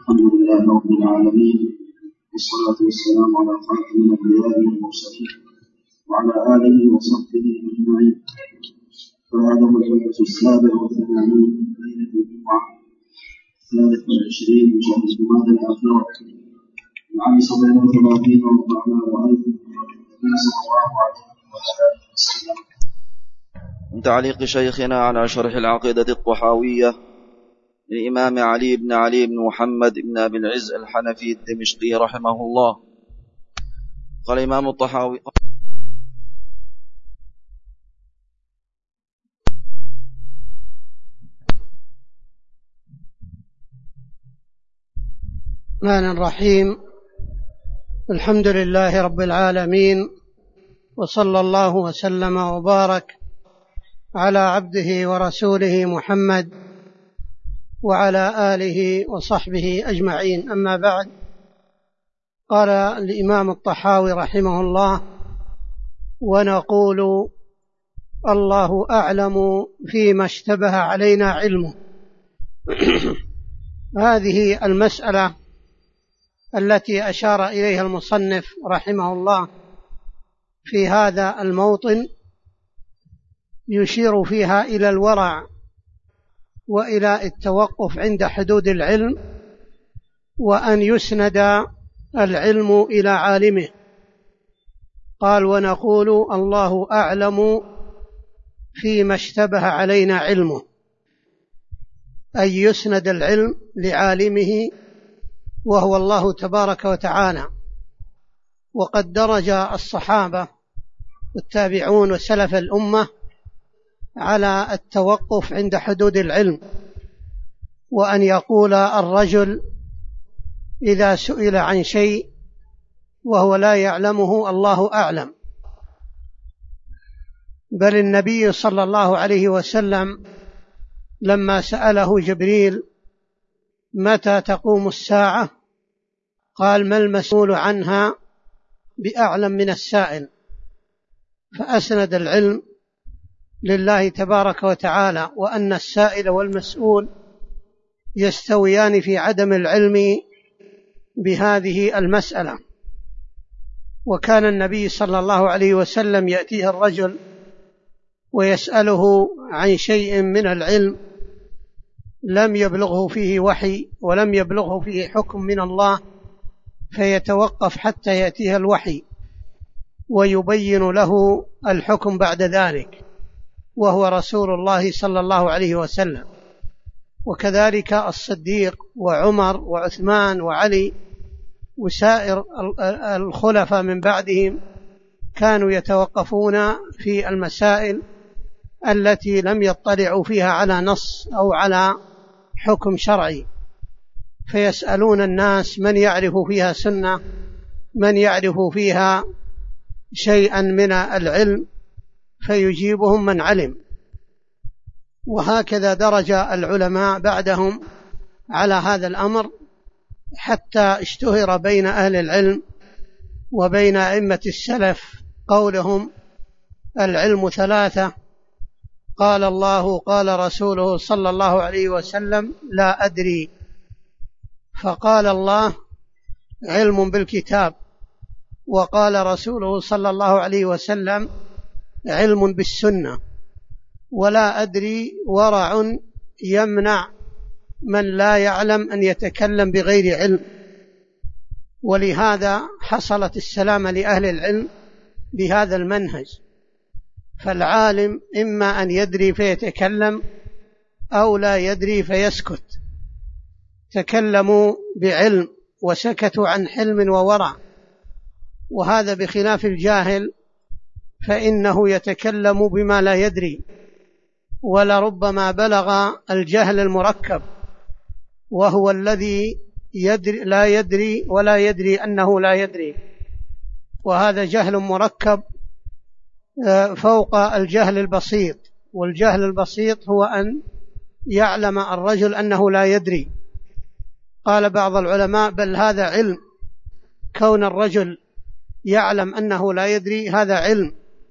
الحمد لله رب العالمين، والصلاة والسلام على خاتم الأنبياء والمرسلين وعلى آله وصحبه أجمعين. فهذا هو الحلقة 87 من ليلة الجمعة 23 من شهر جمادى الآخرة العام 37 و400 صلى الله عليه وسلم. من تعليق شيخنا على شرح العقيدة الطحاوية للإمام علي بن محمد بن أبي العز الحنفي الدمشقي رحمه الله. قال الإمام الطحاوي: الرحمن الرحيم. الحمد لله رب العالمين، وصلى الله وسلم وبارك على عبده ورسوله محمد وعلى آله وصحبه أجمعين. أما بعد، قال الإمام الطحاوي رحمه الله: ونقول الله أعلم فيما اشتبه علينا علمه. هذه المسألة التي أشار إليها المصنف رحمه الله في هذا الموطن يشير فيها إلى الورع وإلى التوقف عند حدود العلم، وأن يسند العلم إلى عالمه. قال: ونقول الله أعلم فيما اشتبه علينا علمه، أي يسند العلم لعالمه وهو الله تبارك وتعالى. وقد درج الصحابة والتابعون وسلف الأمة على التوقف عند حدود العلم، وأن يقول الرجل إذا سئل عن شيء وهو لا يعلمه الله أعلم. بل النبي صلى الله عليه وسلم لما سأله جبريل متى تقوم الساعة قال: ما المسؤول عنها بأعلم من السائل. فأسند العلم لله تبارك وتعالى، وأن السائل والمسؤول يستويان في عدم العلم بهذه المسألة. وكان النبي صلى الله عليه وسلم يأتيه الرجل ويسأله عن شيء من العلم لم يبلغه فيه وحي ولم يبلغه فيه حكم من الله، فيتوقف حتى يأتيه الوحي ويبين له الحكم بعد ذلك، وهو رسول الله صلى الله عليه وسلم. وكذلك الصديق وعمر وعثمان وعلي وسائر الخلفاء من بعدهم كانوا يتوقفون في المسائل التي لم يطلعوا فيها على نص أو على حكم شرعي، فيسألون الناس من يعرف فيها سنة، من يعرف فيها شيئا من العلم، فيجيبهم من علم. وهكذا درج العلماء بعدهم على هذا الأمر، حتى اشتهر بين أهل العلم وبين أئمة السلف قولهم: العلم ثلاثة، قال الله قال رسوله صلى الله عليه وسلم لا أدري. فقال الله: علم بالكتاب، وقال رسوله صلى الله عليه وسلم: علم بالسنة. ولا أدري ورع يمنع من لا يعلم أن يتكلم بغير علم. ولهذا حصلت السلامة لأهل العلم بهذا المنهج. فالعالم إما أن يدري فيتكلم أو لا يدري فيسكت. تكلموا بعلم وسكتوا عن حلم وورع، وهذا بخلاف الجاهل، فإنه يتكلم بما لا يدري، ولربما بلغ الجهل المركب، وهو الذي لا يدري ولا يدري أنه لا يدري. وهذا جهل مركب فوق الجهل البسيط. والجهل البسيط هو أن يعلم الرجل أنه لا يدري. قال بعض العلماء: بل هذا علم، كون الرجل يعلم أنه لا يدري هذا علم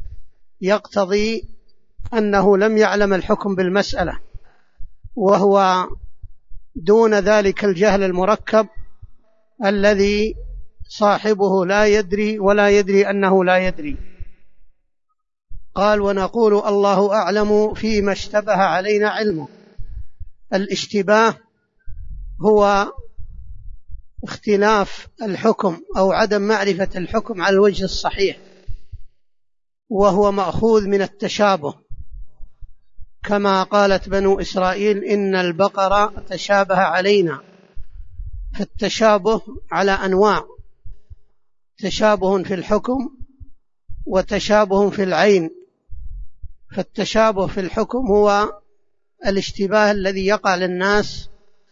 يقتضي أنه لم يعلم الحكم بالمسألة، وهو دون ذلك الجهل المركب الذي صاحبه لا يدري ولا يدري أنه لا يدري. قال: ونقول الله أعلم فيما اشتبه علينا علمه. الاشتباه هو اختلاف الحكم أو عدم معرفة الحكم على الوجه الصحيح، وهو مأخوذ من التشابه، كما قالت بنو إسرائيل: إن البقرة تشابه علينا. فالتشابه على أنواع: تشابه في الحكم وتشابه في العين. فالتشابه في الحكم هو الاشتباه الذي يقع للناس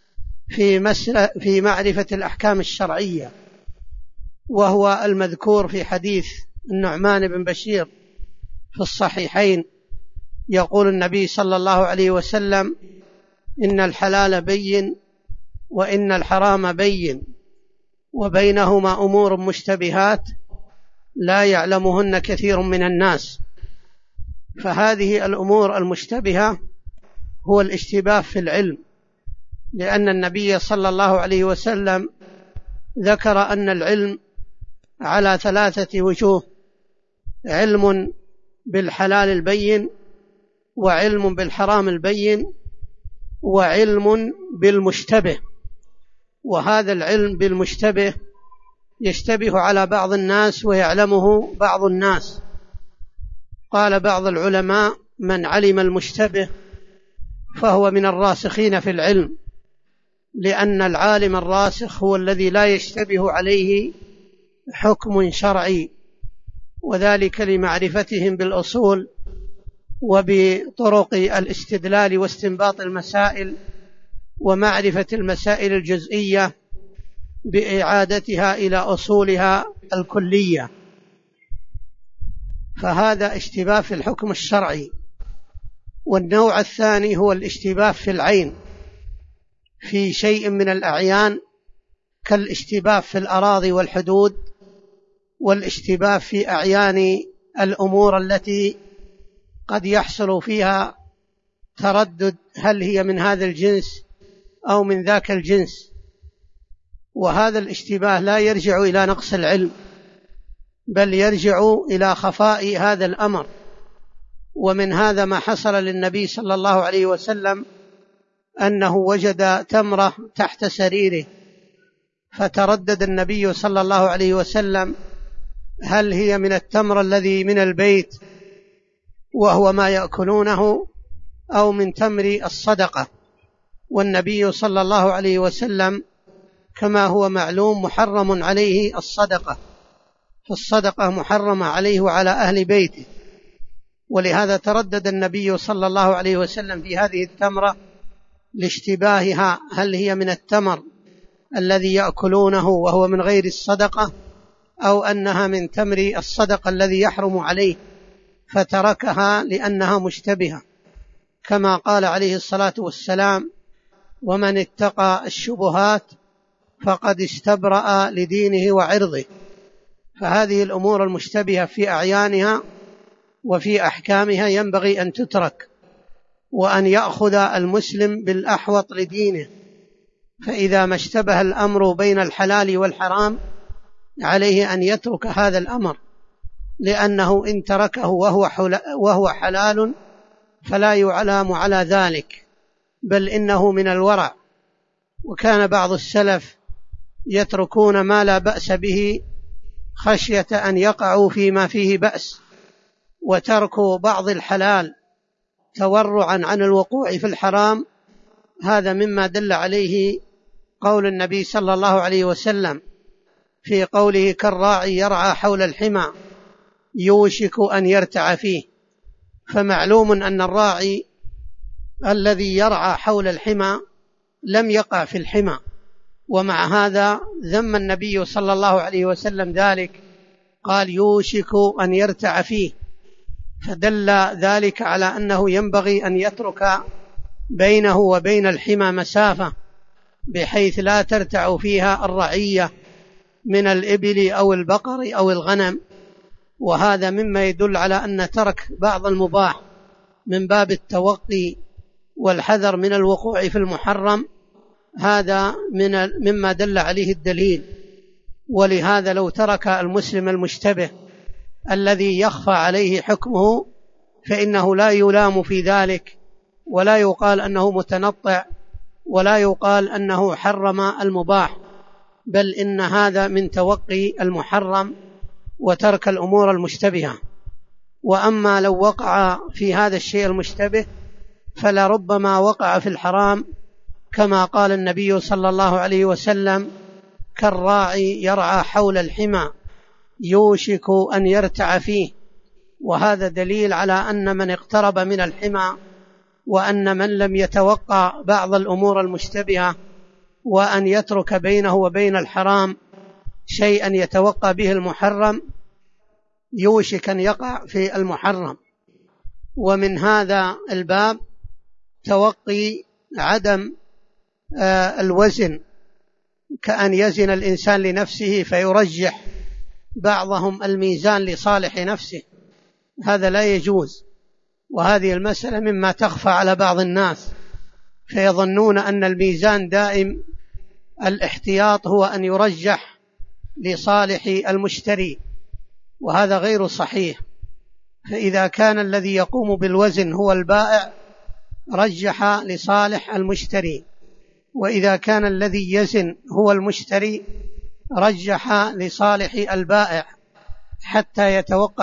في معرفة الأحكام الشرعية، وهو المذكور في حديث النعمان بن بشير في الصحيحين. يقول النبي صلى الله عليه وسلم: إن الحلال بين وإن الحرام بين وبينهما أمور مشتبهات لا يعلمهن كثير من الناس. فهذه الأمور المشتبهة هو الاشتباه في العلم، لأن النبي صلى الله عليه وسلم ذكر أن العلم على 3 وجوه: علم بالحلال البين، وعلم بالحرام البين، وعلم بالمشتبه. وهذا العلم بالمشتبه يشتبه على بعض الناس ويعلمه بعض الناس. قال بعض العلماء: من علم المشتبه فهو من الراسخين في العلم، لأن العالم الراسخ هو الذي لا يشتبه عليه حكم شرعي، وذلك لمعرفتهم بالأصول وبطرق الاستدلال واستنباط المسائل، ومعرفة المسائل الجزئية بإعادتها إلى أصولها الكلية. فهذا اشتباه في الحكم الشرعي. والنوع الثاني هو الاشتباه في العين، في شيء من الأعيان، كالاشتباه في الأراضي والحدود، والاشتباه في أعيان الأمور التي قد يحصل فيها تردد هل هي من هذا الجنس أو من ذاك الجنس. وهذا الاشتباه لا يرجع إلى نقص العلم، بل يرجع إلى خفاء هذا الأمر. ومن هذا ما حصل للنبي صلى الله عليه وسلم، أنه وجد تمرة تحت سريره، فتردد النبي صلى الله عليه وسلم هل هي من التمر الذي من البيت وهو ما يأكلونه، أو من تمر الصدقة. والنبي صلى الله عليه وسلم كما هو معلوم محرم عليه الصدقة، فالصدقة محرمة عليه وعلى أهل بيته، ولهذا تردد النبي صلى الله عليه وسلم في هذه التمرة لاشتباهها هل هي من التمر الذي يأكلونه وهو من غير الصدقة، أو أنها من تمر الصدقة الذي يحرم عليه، فتركها لأنها مشتبهة، كما قال عليه الصلاة والسلام: ومن اتقى الشبهات فقد استبرأ لدينه وعرضه. فهذه الأمور المشتبهة في أعيانها وفي أحكامها ينبغي أن تترك، وأن يأخذ المسلم بالأحوط لدينه. فإذا ما اشتبه الأمر بين الحلال والحرام عليه أن يترك هذا الأمر، لأنه إن تركه وهو حلال فلا يعلم على ذلك، بل إنه من الورع. وكان بعض السلف يتركون ما لا بأس به خشية أن يقعوا فيما فيه بأس، وتركوا بعض الحلال تورعا عن الوقوع في الحرام. هذا مما دل عليه قول النبي صلى الله عليه وسلم في قوله: كالراعي يرعى حول الحمى يوشك أن يرتع فيه. فمعلوم أن الراعي الذي يرعى حول الحمى لم يقع في الحمى، ومع هذا ذم النبي صلى الله عليه وسلم ذلك، قال: يوشك أن يرتع فيه. فدل ذلك على أنه ينبغي أن يترك بينه وبين الحمى مسافة، بحيث لا ترتع فيها الرعية من الإبل أو البقر أو الغنم. وهذا مما يدل على أن ترك بعض المباح من باب التوقي والحذر من الوقوع في المحرم هذا مما دل عليه الدليل. ولهذا لو ترك المسلم المشتبه الذي يخفى عليه حكمه فإنه لا يلام في ذلك، ولا يقال أنه متنطع، ولا يقال أنه حرم المباح، بل إن هذا من توقي المحرم وترك الأمور المشتبهة. وأما لو وقع في هذا الشيء المشتبه فلربما وقع في الحرام، كما قال النبي صلى الله عليه وسلم: كالراعي يرعى حول الحمى يوشك أن يرتع فيه. وهذا دليل على أن من اقترب من الحمى، وأن من لم يتوقع بعض الأمور المشتبهة وأن يترك بينه وبين الحرام شيئا يتوقع به المحرم، يوشك أن يقع في المحرم. ومن هذا الباب توقي عدم الوزن، كأن يزن الإنسان لنفسه فيرجح بعضهم الميزان لصالح نفسه، هذا لا يجوز. وهذه المسألة مما تخفى على بعض الناس، فيظنون أن الميزان دائم الاحتياط هو أن يرجح لصالح المشتري، وهذا غير صحيح. فإذا كان الذي يقوم بالوزن هو البائع رجح لصالح المشتري، وإذا كان الذي يزن هو المشتري رجح لصالح البائع، حتى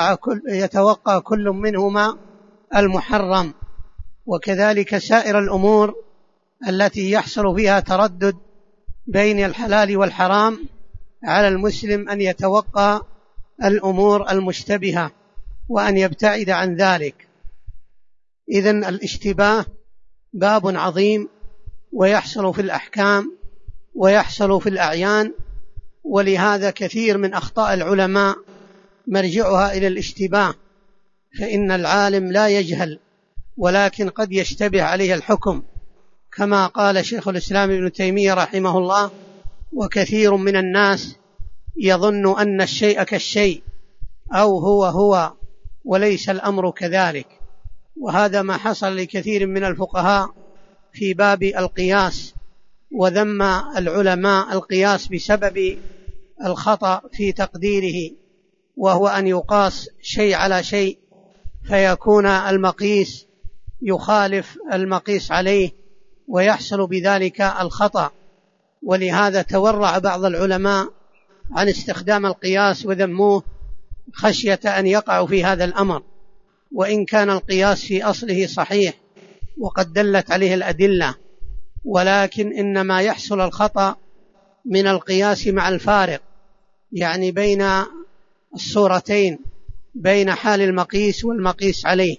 يتوقع كل منهما المحرم. وكذلك سائر الأمور التي يحصل فيها تردد بين الحلال والحرام، على المسلم أن يتوقع الأمور المشتبهة وأن يبتعد عن ذلك. إذن الاشتباه باب عظيم، ويحصل في الأحكام ويحصل في الأعيان، ولهذا كثير من أخطاء العلماء مرجعها إلى الاشتباه. فإن العالم لا يجهل، ولكن قد يشتبه عليه الحكم، كما قال شيخ الإسلام ابن تيمية رحمه الله: وكثير من الناس يظن أن الشيء كالشيء، أو هو وليس الأمر كذلك. وهذا ما حصل لكثير من الفقهاء في باب القياس، وذم العلماء القياس بسبب الخطأ في تقديره، وهو أن يقاس شيء على شيء فيكون المقيس يخالف المقيس عليه، ويحصل بذلك الخطأ. ولهذا تورع بعض العلماء عن استخدام القياس وذموه خشية أن يقعوا في هذا الأمر، وإن كان القياس في أصله صحيح وقد دلت عليه الأدلة، ولكن إنما يحصل الخطأ من القياس مع الفارق، يعني بين الصورتين، بين حال المقيس والمقيس عليه.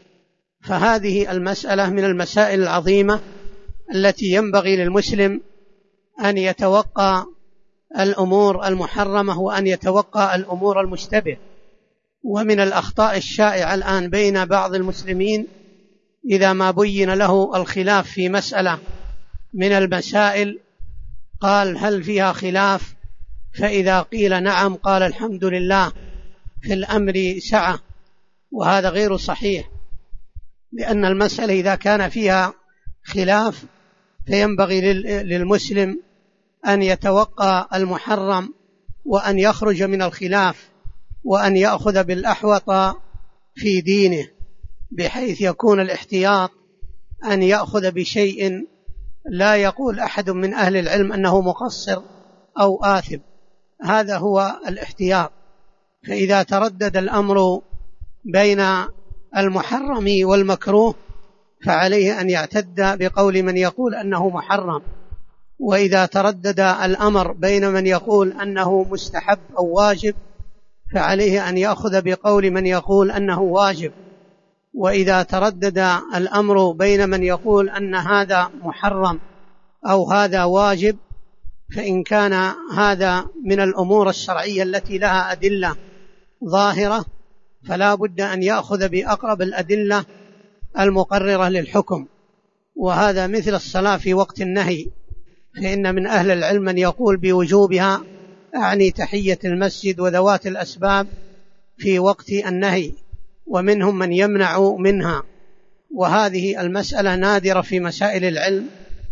فهذه المسألة من المسائل العظيمة التي ينبغي للمسلم أن يتوقع الأمور المحرمة وأن يتوقع الأمور المشتبه. ومن الأخطاء الشائعة الآن بين بعض المسلمين، إذا ما بين له الخلاف في مسألة من المسائل قال: هل فيها خلاف؟ فإذا قيل نعم قال: الحمد لله، في الأمر سعة. وهذا غير صحيح، لأن المسألة إذا كان فيها خلاف فينبغي للمسلم أن يتوقع المحرم، وأن يخرج من الخلاف، وأن يأخذ بالأحوط في دينه، بحيث يكون الاحتياط أن يأخذ بشيء لا يقول أحد من أهل العلم أنه مقصر أو آثم. هذا هو الاحتياط. فإذا تردد الأمر بين المحرم والمكروه فعليه أن يعتد بقول من يقول أنه محرم، وإذا تردد الأمر بين من يقول أنه مستحب أو واجب فعليه أن يأخذ بقول من يقول أنه واجب. وإذا تردد الأمر بين من يقول أن هذا محرم أو هذا واجب، فإن كان هذا من الأمور الشرعية التي لها أدلة ظاهرة فلا بد أن يأخذ بأقرب الأدلة المقررة للحكم. وهذا مثل الصلاة في وقت النهي، فإن من أهل العلم من يقول بوجوبها، أعني تحية المسجد وذوات الأسباب في وقت النهي، ومنهم من يمنع منها. وهذه المسألة نادرة في مسائل العلم،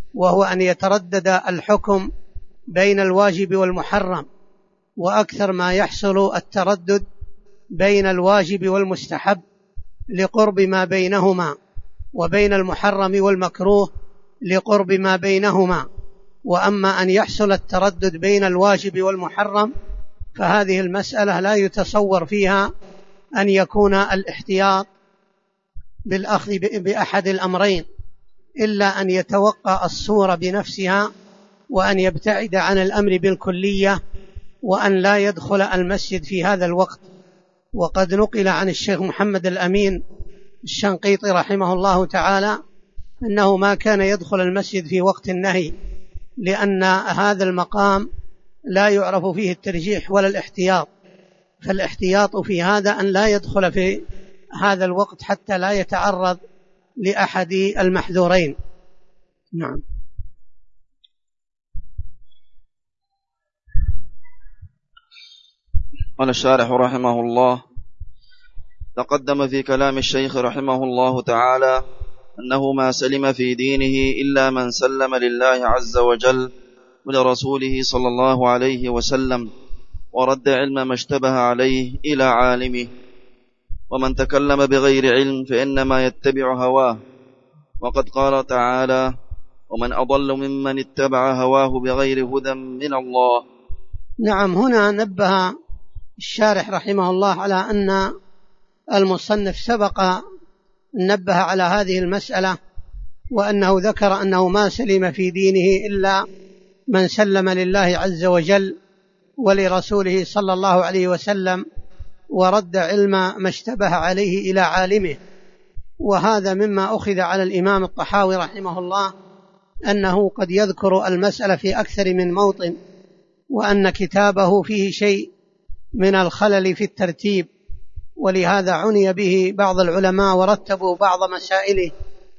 وهو أن يتردد الحكم بين الواجب والمحرم، وأكثر ما يحصل التردد بين الواجب والمستحب لقرب ما بينهما، وبين المحرم والمكروه لقرب ما بينهما. وأما أن يحصل التردد بين الواجب والمحرم فهذه المسألة لا يتصور فيها أن يكون الاحتياط بالأخذ بأحد الأمرين، إلا أن يتوقع الصورة بنفسها، وأن يبتعد عن الأمر بالكلية، وأن لا يدخل المسجد في هذا الوقت. وقد نقل عن الشيخ محمد الأمين الشنقيطي رحمه الله تعالى أنه ما كان يدخل المسجد في وقت النهي، لأن هذا المقام لا يعرف فيه الترجيح ولا الاحتياط، فالاحتياط في هذا أن لا يدخل في هذا الوقت حتى لا يتعرض لأحد المحذورين. نعم. قال الشارح رحمه الله: تقدم في كلام الشيخ رحمه الله تعالى أنه ما سلم في دينه إلا من سلم لله عز وجل ولرسوله صلى الله عليه وسلم، ورد علم ما اشتبه عليه إلى عالمه. ومن تكلم بغير علم فإنما يتبع هواه، وقد قال تعالى: ومن أضل ممن اتبع هواه بغير هدى من الله. نعم. هنا نبه الشارح رحمه الله على أن المصنف سبق نبه على هذه المسألة، وأنه ذكر أنه ما سلم في دينه إلا من سلم لله عز وجل ولرسوله صلى الله عليه وسلم، ورد علم ما اشتبه عليه إلى عالمه. وهذا مما أخذ على الإمام الطحاوي رحمه الله أنه قد يذكر المسألة في أكثر من موطن، وأن كتابه فيه شيء من الخلل في الترتيب، ولهذا عني به بعض العلماء ورتبوا بعض مسائله.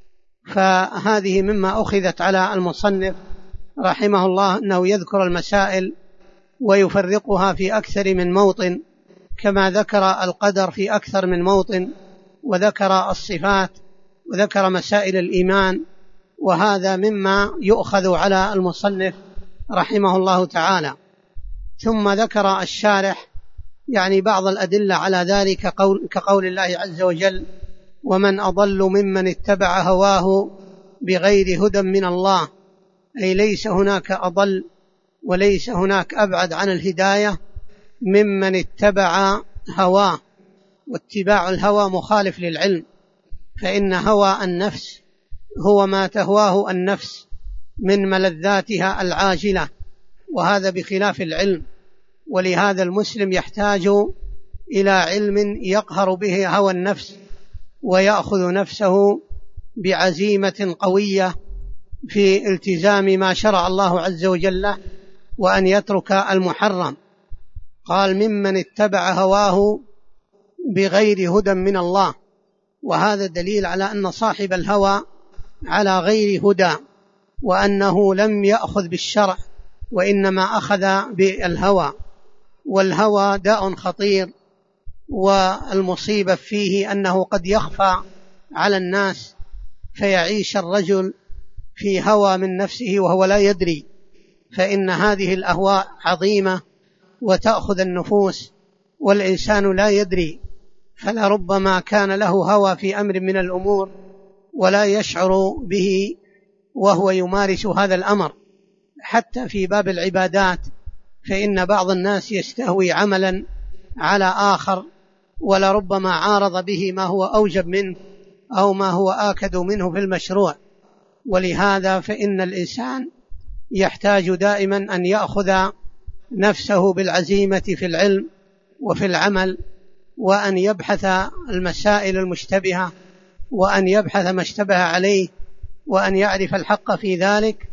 فهذه مما أخذت على المصنف رحمه الله أنه يذكر المسائل ويفرقها في أكثر من موطن، كما ذكر القدر في أكثر من موطن، وذكر الصفات، وذكر مسائل الإيمان. وهذا مما يؤخذ على المصنف رحمه الله تعالى. ثم ذكر الشارح يعني بعض الأدلة على ذلك، كقول الله عز وجل: ومن أضل ممن اتبع هواه بغير هدى من الله، أي ليس هناك أضل وليس هناك أبعد عن الهداية ممن اتبع هواه. واتباع الهوى مخالف للعلم، فإن هوى النفس هو ما تهواه النفس من ملذاتها العاجلة، وهذا بخلاف العلم. ولهذا المسلم يحتاج إلى علم يقهر به هوى النفس، ويأخذ نفسه بعزيمة قوية في التزام ما شرع الله عز وجل له، وأن يترك المحرم. قال: ممن اتبع هواه بغير هدى من الله. وهذا دليل على أن صاحب الهوى على غير هدى، وأنه لم يأخذ بالشرع وإنما أخذ بالهوى. والهوى داء خطير، والمصيبة فيه أنه قد يخفى على الناس، فيعيش الرجل في هوى من نفسه وهو لا يدري. فإن هذه الأهواء عظيمة وتأخذ النفوس، والإنسان لا يدري، فلربما كان له هوى في أمر من الأمور ولا يشعر به وهو يمارس هذا الأمر. حتى في باب العبادات، فإن بعض الناس يستهوي عملا على آخر، ولربما عارض به ما هو أوجب منه أو ما هو آكد منه في المشروع. ولهذا فإن الإنسان يحتاج دائما أن يأخذ نفسه بالعزيمة في العلم وفي العمل، وأن يبحث المسائل المشتبهة، وأن يبحث ما اشتبه عليه، وأن يعرف الحق في ذلك،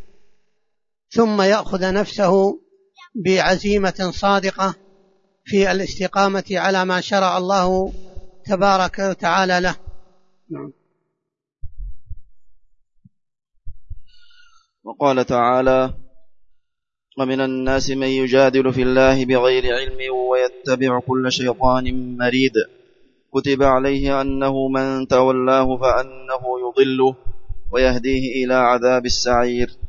ثم يأخذ نفسه بعزيمة صادقة في الاستقامة على ما شرع الله تبارك وتعالى له. نعم. وقال تعالى: ومن الناس من يجادل في الله بغير علم ويتبع كل شيطان مريد كتب عليه أنه من تولاه فأنه يضله ويهديه إلى عذاب السعير.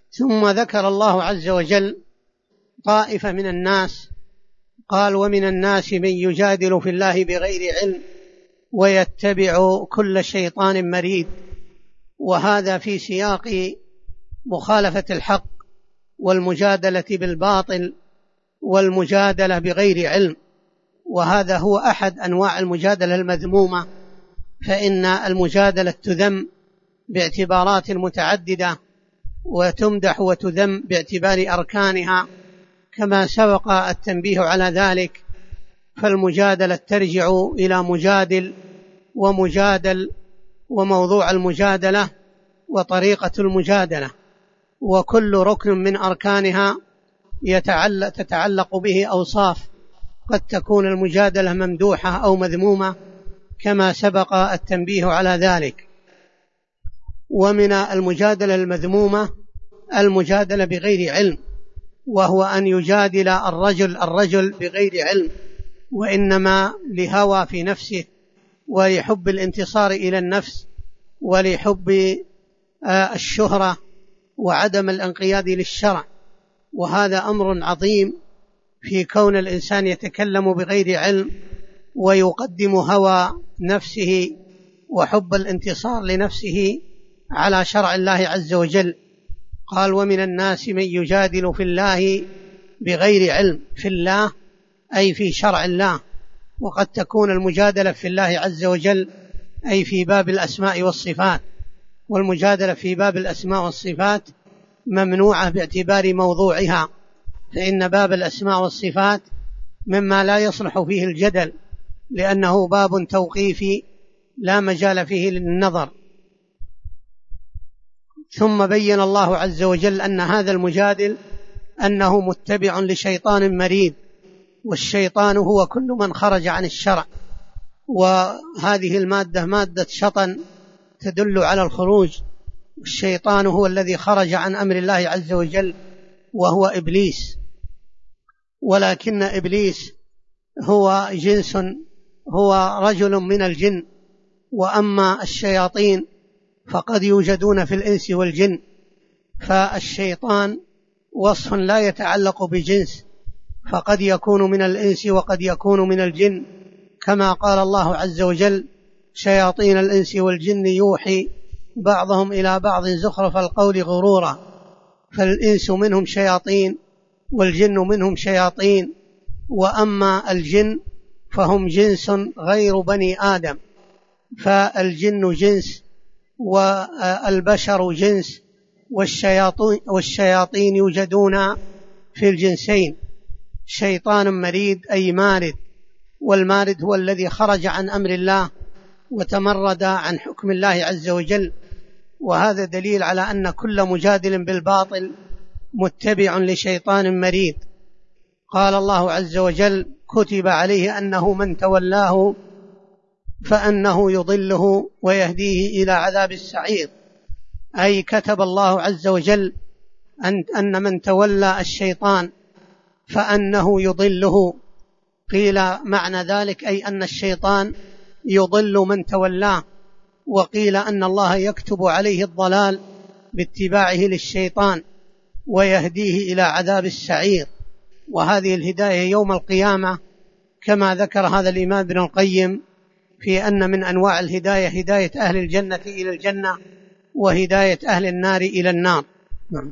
ثم ذكر الله عز وجل طائفة من الناس، قال: ومن الناس من يجادل في الله بغير علم ويتبع كل شيطان مريد. وهذا في سياق مخالفة الحق والمجادلة بالباطل والمجادلة بغير علم، وهذا هو أحد أنواع المجادلة المذمومة، فإن المجادلة تذم باعتبارات متعددة وتمدح وتذم باعتبار أركانها كما سبق التنبيه على ذلك. فالمجادلة ترجع إلى مجادل ومجادل وموضوع المجادلة وطريقة المجادلة، وكل ركن من أركانها تتعلق به أوصاف، قد تكون المجادلة ممدوحة أو مذمومة كما سبق التنبيه على ذلك. ومن المجادلة المذمومة المجادلة بغير علم، وهو أن يجادل الرجل بغير علم، وإنما لهوى في نفسه ولحب الانتصار إلى النفس ولحب الشهرة وعدم الانقياد للشرع. وهذا أمر عظيم في كون الإنسان يتكلم بغير علم ويقدم هوى نفسه وحب الانتصار لنفسه على شرع الله عز وجل. قال: ومن الناس من يجادل في الله بغير علم، في الله أي في شرع الله، وقد تكون المجادلة في الله عز وجل أي في باب الأسماء والصفات، والمجادلة في باب الأسماء والصفات ممنوعة باعتبار موضوعها، فإن باب الأسماء والصفات مما لا يصلح فيه الجدل، لأنه باب توقيفي لا مجال فيه للنظر. ثم بين الله عز وجل أن هذا المجادل أنه متبع لشيطان مريد، والشيطان هو كل من خرج عن الشرع، وهذه المادة مادة شطن تدل على الخروج، والشيطان هو الذي خرج عن أمر الله عز وجل وهو إبليس. ولكن إبليس هو جنس، هو رجل من الجن، وأما الشياطين فقد يوجدون في الإنس والجن، فالشيطان وصف لا يتعلق بجنس، فقد يكون من الإنس وقد يكون من الجن، كما قال الله عز وجل: شياطين الإنس والجن يوحي بعضهم إلى بعض زخرف القول غرورا. فالإنس منهم شياطين والجن منهم شياطين، وأما الجن فهم جنس غير بني آدم، فالجن جنس والبشر جنس، والشياطين يوجدون في الجنسين. شيطان مريد أي مارد، والمارد هو الذي خرج عن أمر الله وتمرد عن حكم الله عز وجل، وهذا دليل على أن كل مجادل بالباطل متبع لشيطان مريد. قال الله عز وجل: كتب عليه أنه من تولاه فأنه يضله ويهديه إلى عذاب السعير، أي كتب الله عز وجل أن من تولى الشيطان فأنه يضله. قيل معنى ذلك أي أن الشيطان يضل من تولاه، وقيل أن الله يكتب عليه الضلال باتباعه للشيطان ويهديه إلى عذاب السعير. وهذه الهداية يوم القيامة كما ذكر هذا الإمام ابن القيم في أن من أنواع الهداية هداية أهل الجنة إلى الجنة وهداية أهل النار إلى النار. نعم.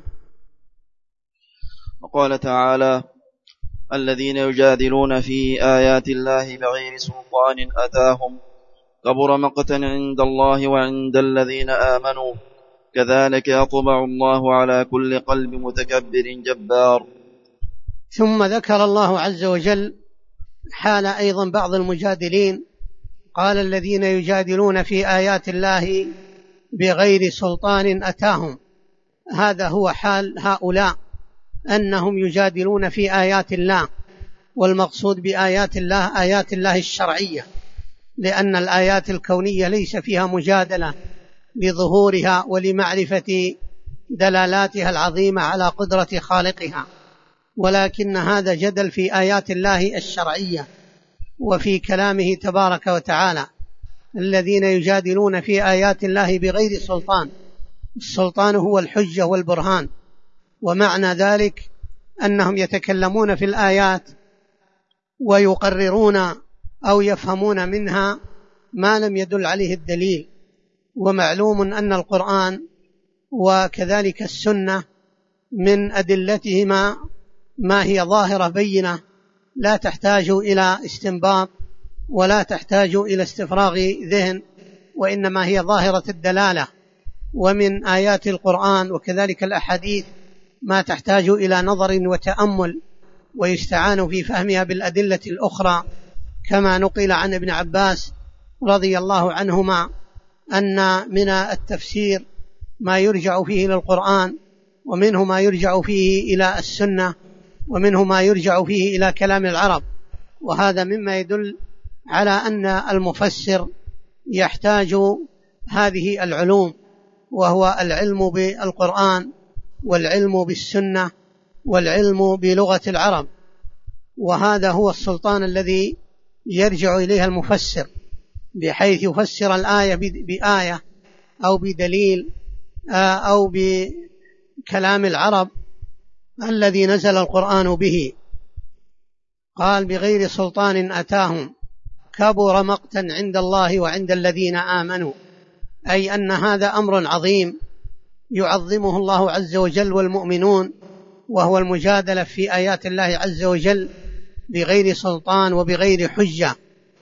وقال تعالى: الذين يجادلون في آيات الله بغير سلطان أتاهم كبر مقتا عند الله وعند الذين آمنوا كذلك يطبع الله على كل قلب متكبر جبار. ثم ذكر الله عز وجل حال أيضا بعض المجادلين، قال: الذين يجادلون في آيات الله بغير سلطان أتاهم. هذا هو حال هؤلاء، أنهم يجادلون في آيات الله، والمقصود بآيات الله آيات الله الشرعية، لأن الآيات الكونية ليس فيها مجادلة لظهورها ولمعرفة دلالاتها العظيمة على قدرة خالقها، ولكن هذا جدل في آيات الله الشرعية وفي كلامه تبارك وتعالى. الذين يجادلون في آيات الله بغير سلطان، السلطان هو الحجة والبرهان، ومعنى ذلك أنهم يتكلمون في الآيات ويقررون أو يفهمون منها ما لم يدل عليه الدليل. ومعلوم أن القرآن وكذلك السنة من أدلتهما ما هي ظاهرة بينة لا تحتاج إلى استنباط ولا تحتاج إلى استفراغ ذهن، وإنما هي ظاهرة الدلالة. ومن آيات القرآن وكذلك الأحاديث ما تحتاج إلى نظر وتأمل ويستعان في فهمها بالأدلة الأخرى، كما نقل عن ابن عباس رضي الله عنهما أن من التفسير ما يرجع فيه إلى القرآن، ومنه ما يرجع فيه إلى السنة، ومنه ما يرجع فيه إلى كلام العرب. وهذا مما يدل على أن المفسر يحتاج هذه العلوم، وهو العلم بالقرآن والعلم بالسنة والعلم بلغة العرب. وهذا هو السلطان الذي يرجع إليه المفسر، بحيث يفسر الآية بآية أو بدليل أو بكلام العرب الذي نزل القرآن به. قال بغير سلطان أتاهم كبر مقتا عند الله وعند الذين آمنوا، أي أن هذا أمر عظيم يعظمه الله عز وجل والمؤمنون، وهو المجادلة في آيات الله عز وجل بغير سلطان وبغير حجة.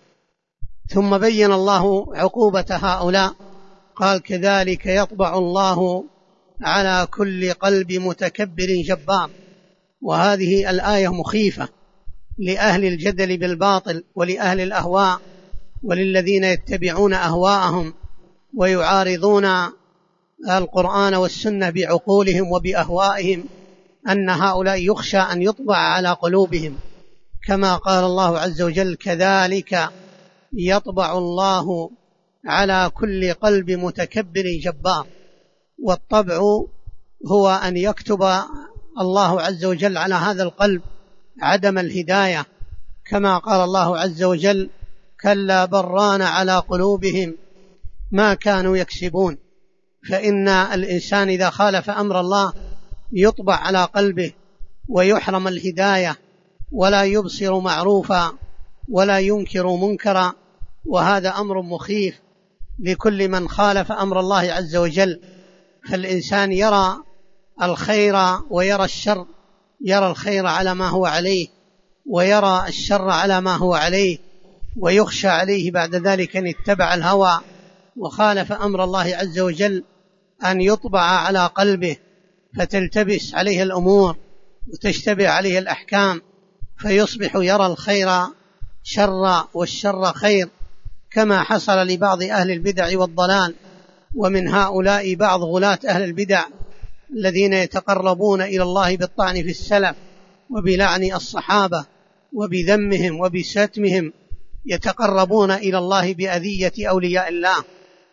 ثم بين الله عقوبة هؤلاء، قال كذلك يطبع الله على كل قلب متكبر جبار. وهذه الآية مخيفة لأهل الجدل بالباطل ولأهل الأهواء وللذين يتبعون أهواءهم ويعارضون القرآن والسنة بعقولهم وبأهوائهم، أن هؤلاء يخشى أن يطبع على قلوبهم، كما قال الله عز وجل كذلك يطبع الله على كل قلب متكبر جبار. والطبع هو أن يكتب الله عز وجل على هذا القلب عدم الهداية، كما قال الله عز وجل كلا بران على قلوبهم ما كانوا يكسبون. فإن الإنسان إذا خالف أمر الله يطبع على قلبه ويحرم الهداية، ولا يبصر معروفا ولا ينكر منكرا. وهذا أمر مخيف لكل من خالف أمر الله عز وجل. فالإنسان يرى الخير ويرى الشر، يرى الخير على ما هو عليه ويرى الشر على ما هو عليه، ويخشى عليه بعد ذلك أن اتبع الهوى وخالف أمر الله عز وجل أن يطبع على قلبه فتلتبس عليه الأمور وتشتبه عليه الأحكام، فيصبح يرى الخير شر والشر خير، كما حصل لبعض أهل البدع والضلال. ومن هؤلاء بعض غلاة أهل البدع الذين يتقربون إلى الله بالطعن في السلف وبلعن الصحابة وبذمهم وبشتمهم، يتقربون إلى الله بأذية أولياء الله.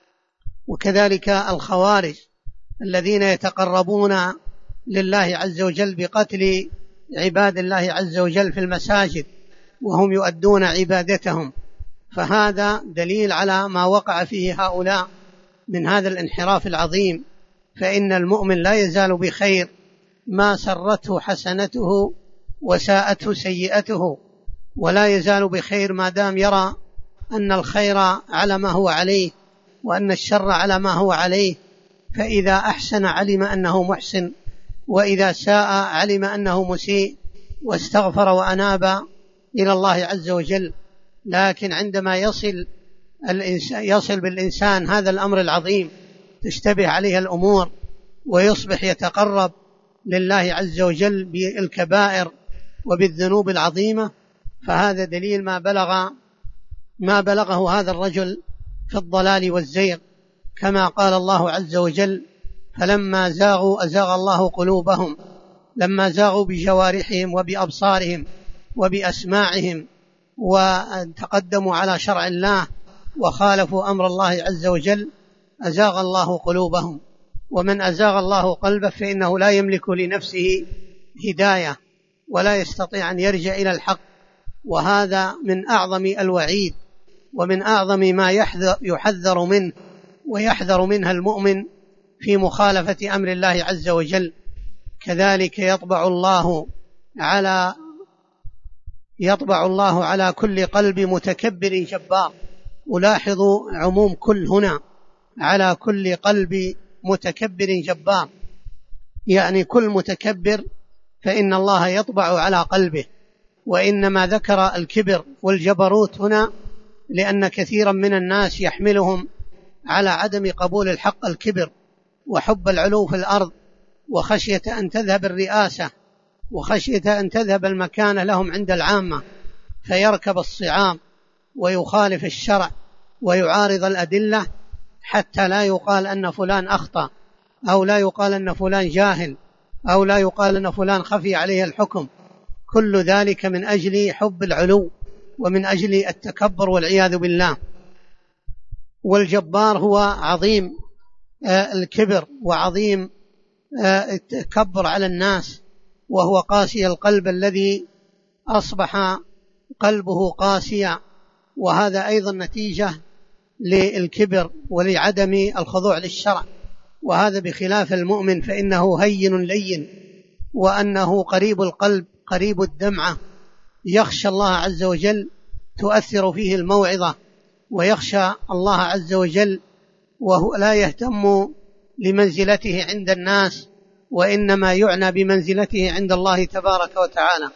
وكذلك الخوارج الذين يتقربون لله عز وجل بقتل عباد الله عز وجل في المساجد وهم يؤدون عبادتهم. فهذا دليل على ما وقع فيه هؤلاء من هذا الانحراف العظيم. فإن المؤمن لا يزال بخير ما سرته حسنته وساءته سيئته، ولا يزال بخير ما دام يرى أن الخير على ما هو عليه وأن الشر على ما هو عليه. فإذا أحسن علم أنه محسن، وإذا ساء علم أنه مسيء، واستغفر وأناب إلى الله عز وجل. لكن عندما يصل بالإنسان هذا الأمر العظيم تشتبه عليه الأمور ويصبح يتقرب لله عز وجل بالكبائر وبالذنوب العظيمة، فهذا دليل ما بلغه هذا الرجل في الضلال والزيغ، كما قال الله عز وجل فلما زاغوا أزاغ الله قلوبهم. لما زاغوا بجوارحهم وبأبصارهم وبأسماعهم وتقدموا على شرع الله وخالفوا أمر الله عز وجل أزاغ الله قلوبهم. ومن أزاغ الله قلبه فإنه لا يملك لنفسه هداية ولا يستطيع أن يرجع إلى الحق. وهذا من أعظم الوعيد ومن أعظم ما يحذر منه ويحذر منها المؤمن في مخالفة أمر الله عز وجل. كذلك يطبع الله على كل قلب متكبر جبار. ألاحظوا عموم كل هنا، على كل قلب متكبر جبار، يعني كل متكبر فإن الله يطبع على قلبه. وإنما ذكر الكبر والجبروت هنا لأن كثيرا من الناس يحملهم على عدم قبول الحق الكبر وحب العلو في الأرض، وخشية أن تذهب الرئاسة، وخشية أن تذهب المكانة لهم عند العامة، فيركب الصعاب ويخالف الشرع ويعارض الأدلة، حتى لا يقال أن فلان أخطأ، أو لا يقال أن فلان جاهل، أو لا يقال أن فلان خفي عليه الحكم. كل ذلك من أجل حب العلو ومن أجل التكبر والعياذ بالله. والجبار هو عظيم الكبر وعظيم التكبر على الناس، وهو قاسي القلب الذي أصبح قلبه قاسيا، وهذا أيضا نتيجة للكبر ولعدم الخضوع للشرع. وهذا بخلاف المؤمن فإنه هين لين، وأنه قريب القلب قريب الدمعة، يخشى الله عز وجل، تؤثر فيه الموعظة، ويخشى الله عز وجل، وهو لا يهتم لمنزلته عند الناس، وإنما يعنى بمنزلته عند الله تبارك وتعالى.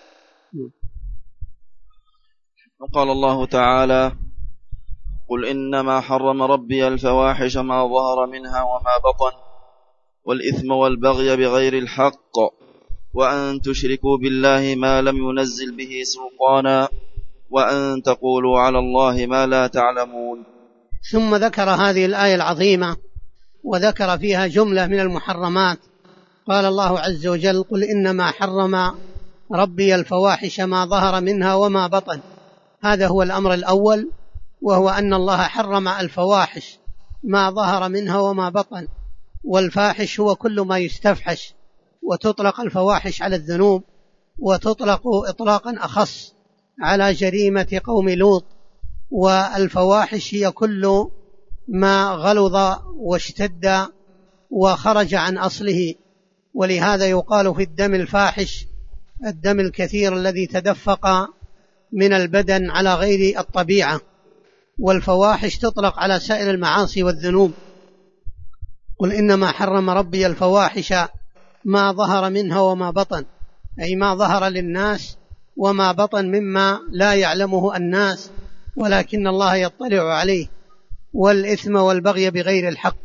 وقال الله تعالى: قل إنما حرم ربي الفواحش ما ظهر منها وما بطن والإثم والبغي بغير الحق وأن تشركوا بالله ما لم ينزل به سلطانا وأن تقولوا على الله ما لا تعلمون. ثم ذكر هذه الآية العظيمة وذكر فيها جملة من المحرمات. قال الله عز وجل: قل إنما حرم ربي الفواحش ما ظهر منها وما بطن. هذا هو الأمر الأول، وهو أن الله حرم الفواحش ما ظهر منها وما بطن. والفاحش هو كل ما يستفحش، وتطلق الفواحش على الذنوب، وتطلق إطلاقا أخص على جريمة قوم لوط. والفواحش هي كل ما غلظ واشتد وخرج عن أصله، ولهذا يقال في الدم الفاحش الدم الكثير الذي تدفق من البدن على غير الطبيعة. والفواحش تطلق على سائر المعاصي والذنوب. قل إنما حرم ربي الفواحش ما ظهر منها وما بطن، أي ما ظهر للناس وما بطن مما لا يعلمه الناس ولكن الله يطلع عليه، والإثم والبغي بغير الحق.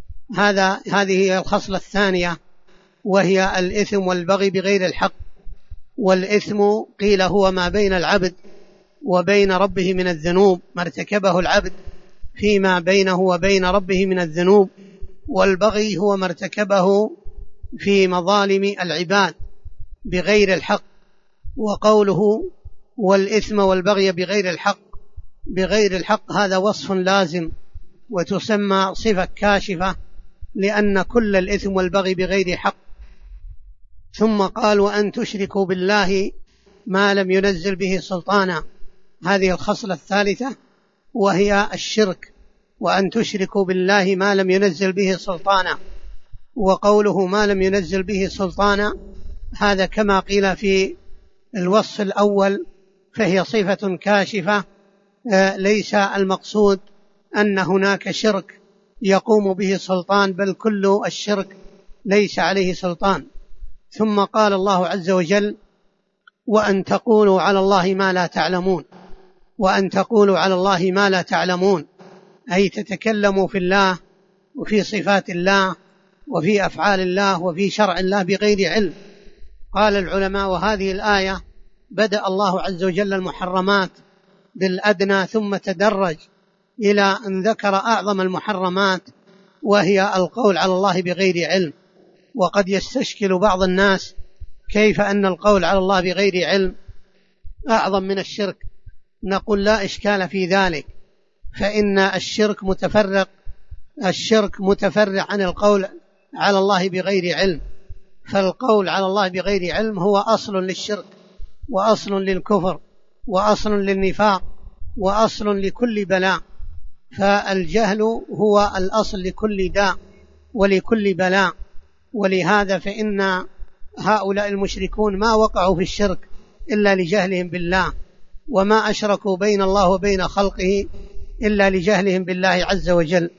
هذه هي الخصلة الثانية، وهي الإثم والبغي بغير الحق. والإثم قيل هو ما بين العبد وبين ربه من الذنوب، ما ارتكبه العبد فيما بينه وبين ربه من الذنوب. والبغي هو ما ارتكبه في مظالم العباد بغير الحق. وقوله والإثم والبغي بغير الحق، بغير الحق هذا وصف لازم، وتسمى صفة كاشفة، لأن كل الإثم والبغي بغير حق. ثم قال: وأن تشركوا بالله ما لم ينزل به سلطانا. هذه الخصلة الثالثة وهي الشرك، وأن تشركوا بالله ما لم ينزل به سلطانا. وقوله ما لم ينزل به سلطانا هذا كما قيل في الوصف الأول، فهي صفة كاشفة، ليس المقصود أن هناك شرك يقوم به سلطان، بل كل الشرك ليس عليه سلطان. ثم قال الله عز وجل: وأن تقولوا على الله ما لا تعلمون. وأن تقولوا على الله ما لا تعلمون، أي تتكلموا في الله وفي صفات الله وفي أفعال الله وفي شرع الله بغير علم. قال العلماء: وهذه الآية بدأ الله عز وجل المحرمات بالأدنى ثم تدرج إلى أن ذكر أعظم المحرمات، وهي القول على الله بغير علم. وقد يستشكل بعض الناس كيف أن القول على الله بغير علم أعظم من الشرك. نقول: لا إشكال في ذلك، فإن الشرك متفرع عن القول على الله بغير علم. فالقول على الله بغير علم هو أصل للشرك، وأصل للكفر، وأصل للنفاق، وأصل لكل بلاء. فالجهل هو الأصل لكل داء ولكل بلاء. ولهذا فإن هؤلاء المشركون ما وقعوا في الشرك إلا لجهلهم بالله، وما أشركوا بين الله وبين خلقه إلا لجهلهم بالله عز وجل.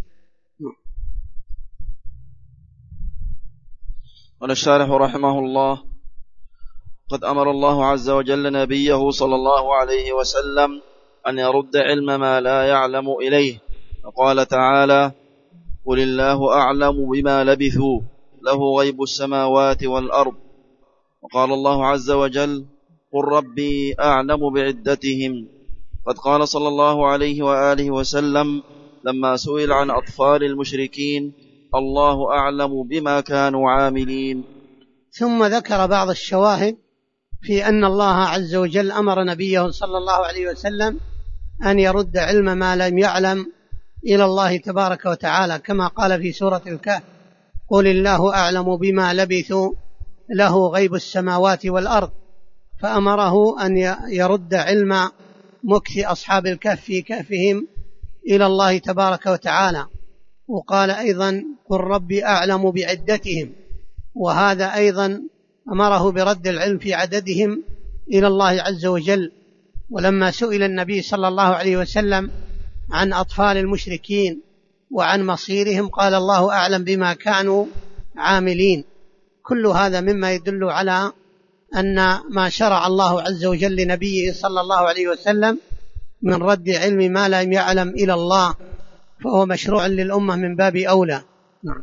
قال الشارح رحمه الله: قد أمر الله عز وجل نبيه صلى الله عليه وسلم أن يرد علم ما لا يعلم إليه، فقال تعالى: قل الله أعلم بما لبثوا له غيب السماوات والأرض. وقال الله عز وجل: قل ربي أعلم بعدتهم. قد قال صلى الله عليه وآله وسلم لما سئل عن أطفال المشركين: الله أعلم بما كانوا عاملين. ثم ذكر بعض الشواهد في أن الله عز وجل أمر نبيه صلى الله عليه وسلم أن يرد علم ما لم يعلم إلى الله تبارك وتعالى، كما قال في سورة الكهف: قل الله أعلم بما لبثوا له غيب السماوات والأرض. فأمره أن يرد علم مكث أصحاب الكهف في كهفهم إلى الله تبارك وتعالى. وقال أيضا: قل ربي أعلم بعدتهم، وهذا أيضا أمره برد العلم في عددهم إلى الله عز وجل. ولما سئل النبي صلى الله عليه وسلم عن أطفال المشركين وعن مصيرهم قال: الله أعلم بما كانوا عاملين. كل هذا مما يدل على أن ما شرع الله عز وجل لنبيه صلى الله عليه وسلم من رد علم ما لم يعلم إلى الله فهو مشروع للأمة من باب أولى. نعم.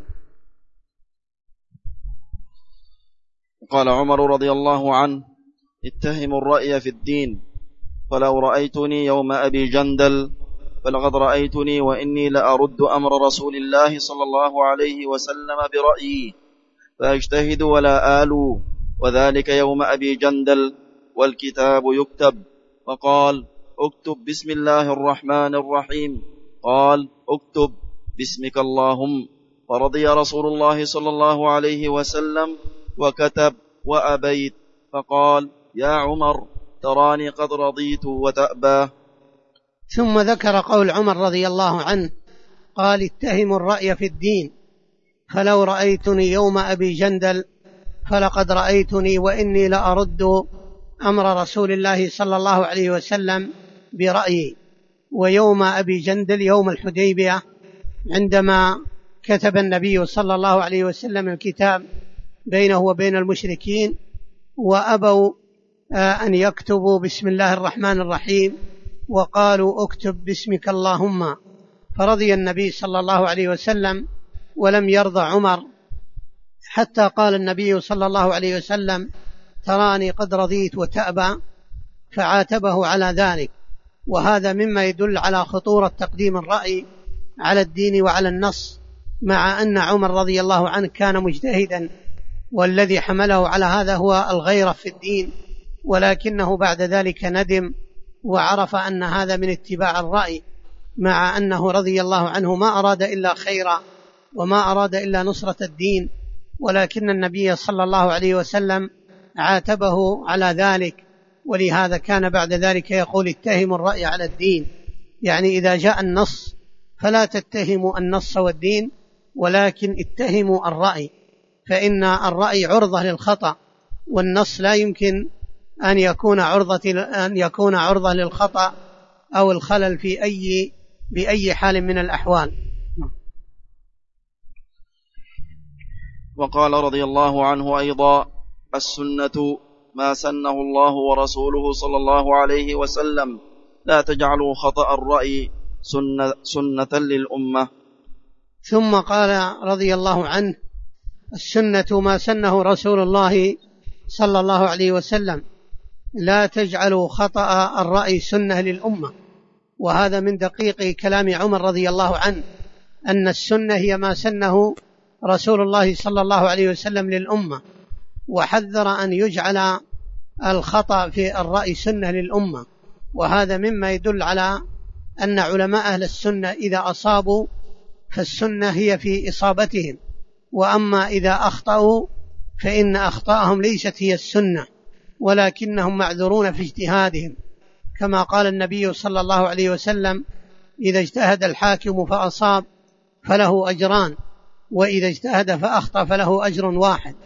قال عمر رضي الله عنه: اتهموا الرأي في الدين، فلو رأيتني يوم أبي جندل فلقد رأيتني وإني لأرد أمر رسول الله صلى الله عليه وسلم برأيي فأجتهد ولا آلو، وذلك يوم أبي جندل والكتاب يكتب. فقال: اكتب بسم الله الرحمن الرحيم. قال: اكتب باسمك اللهم. فرضي رسول الله صلى الله عليه وسلم وكتب وأبيت. فقال: يا عمر تراني قد رضيت وتأبى. ثم ذكر قول عمر رضي الله عنه قال: اتهموا الرأي في الدين، فلو رأيتني يوم أبي جندل فلقد رأيتني وإني لأرد أمر رسول الله صلى الله عليه وسلم برأيي. ويوم أبي جندل يوم الحديبية عندما كتب النبي صلى الله عليه وسلم الكتاب بينه وبين المشركين وأبوا أن يكتبوا بسم الله الرحمن الرحيم وقالوا: اكتب باسمك اللهم. فرضي النبي صلى الله عليه وسلم ولم يرضى عمر، حتى قال النبي صلى الله عليه وسلم: تراني قد رضيت وتأبى، فعاتبه على ذلك. وهذا مما يدل على خطورة تقديم الرأي على الدين وعلى النص، مع أن عمر رضي الله عنه كان مجتهدا، والذي حمله على هذا هو الغيرة في الدين، ولكنه بعد ذلك ندم وعرف أن هذا من اتباع الرأي، مع أنه رضي الله عنه ما أراد إلا خيرا وما أراد إلا نصرة الدين، ولكن النبي صلى الله عليه وسلم عاتبه على ذلك. ولهذا كان بعد ذلك يقول: اتهموا الرأي على الدين، يعني إذا جاء النص فلا تتهموا النص والدين، ولكن اتهموا الرأي، فإن الرأي عرضة للخطأ، والنص لا يمكن أن يكون عرضة للخطأ أو الخلل بأي حال من الأحوال. وقال رضي الله عنه أيضا: السنة ما سنه الله ورسوله صلى الله عليه وسلم، لا تجعلوا خطأ الرأي سنة للأمة. ثم قال رضي الله عنه: السنة ما سنه رسول الله صلى الله عليه وسلم، لا تجعلوا خطأ الرأي سنة للأمة. وهذا من دقيق كلام عمر رضي الله عنه، أن السنة هي ما سنه رسول الله صلى الله عليه وسلم للأمة، وحذر أن يجعل الخطأ في الرأي سنة للأمة. وهذا مما يدل على أن علماء أهل السنة إذا أصابوا فالسنة هي في إصابتهم، وأما إذا أخطأوا فإن أخطاءهم ليست هي السنة، ولكنهم معذورون في اجتهادهم، كما قال النبي صلى الله عليه وسلم: إذا اجتهد الحاكم فأصاب فله أجران، وإذا اجتهد فأخطأ فله أجر واحد.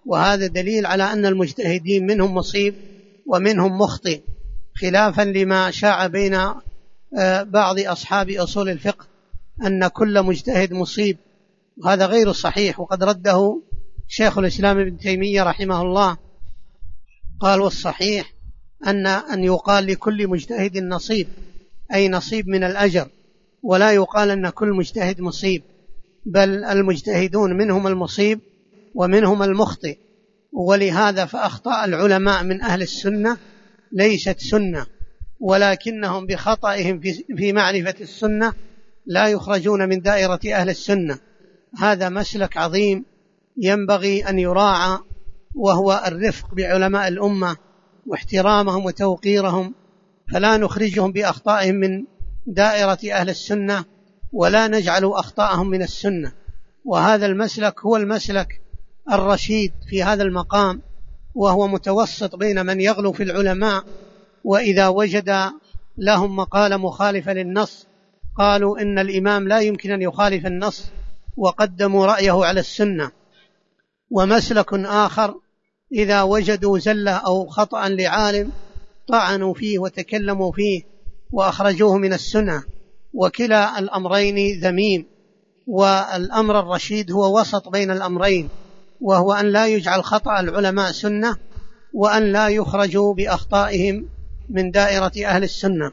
وهذا دليل على أن المجتهدين منهم مصيب ومنهم مخطئ، خلافا لما شاع بين بعض أصحاب أصول الفقه أن كل مجتهد مصيب، وهذا غير صحيح، وقد رده شيخ الإسلام ابن تيمية رحمه الله، قال والصحيح أن يقال لكل مجتهد نصيب، أي نصيب من الأجر، ولا يقال أن كل مجتهد مصيب، بل المجتهدون منهم المصيب ومنهم المخطئ. ولهذا فأخطاء العلماء من أهل السنة ليست سنة، ولكنهم بخطئهم في معرفة السنة لا يخرجون من دائرة أهل السنة. هذا مسلك عظيم ينبغي أن يراعى، وهو الرفق بعلماء الأمة واحترامهم وتوقيرهم، فلا نخرجهم بأخطائهم من دائرة أهل السنة ولا نجعل أخطاءهم من السنة. وهذا المسلك هو المسلك الرشيد في هذا المقام، وهو متوسط بين من يغلو في العلماء، وإذا وجد لهم مقالة مخالفة للنص قالوا إن الإمام لا يمكن أن يخالف النص وقدموا رأيه على السنة، ومسلك آخر إذا وجدوا زلة أو خطأ لعالم طعنوا فيه وتكلموا فيه وأخرجوه من السنة، وكلا الأمرين ذميم. والأمر الرشيد هو وسط بين الأمرين، وهو أن لا يجعل خطأ العلماء سنة، وأن لا يخرجوا بأخطائهم من دائرة أهل السنة.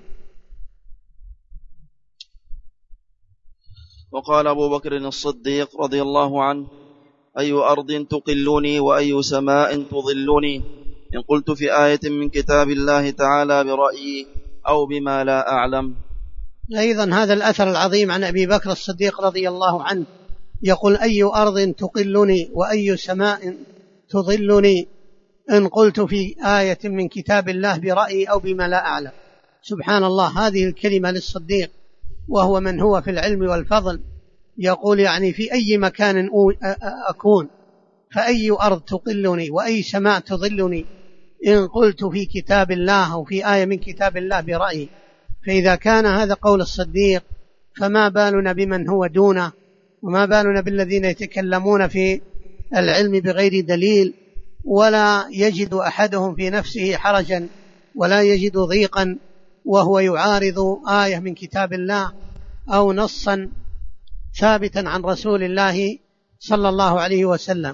وقال أبو بكر الصديق رضي الله عنه: أي أرض تقلني وأي سماء تظلني إن قلت في آية من كتاب الله تعالى برأيي أو بما لا أعلم. أيضا هذا الأثر العظيم عن أبي بكر الصديق رضي الله عنه يقول: أي أرض تقلني وأي سماء تظلني إن قلت في آية من كتاب الله برأيي أو بما لا أعلم. سبحان الله، هذه الكلمة للصديق وهو من هو في العلم والفضل، يقول يعني في أي مكان أكون، فأي أرض تقلني وأي سماء تظلني إن قلت في كتاب الله أو في آية من كتاب الله برأيي. فإذا كان هذا قول الصديق فما بالنا بمن هو دونه، وما بالنا بالذين يتكلمون في العلم بغير دليل، ولا يجد أحدهم في نفسه حرجا ولا يجد ضيقا وهو يعارض آية من كتاب الله أو نصا ثابتا عن رسول الله صلى الله عليه وسلم.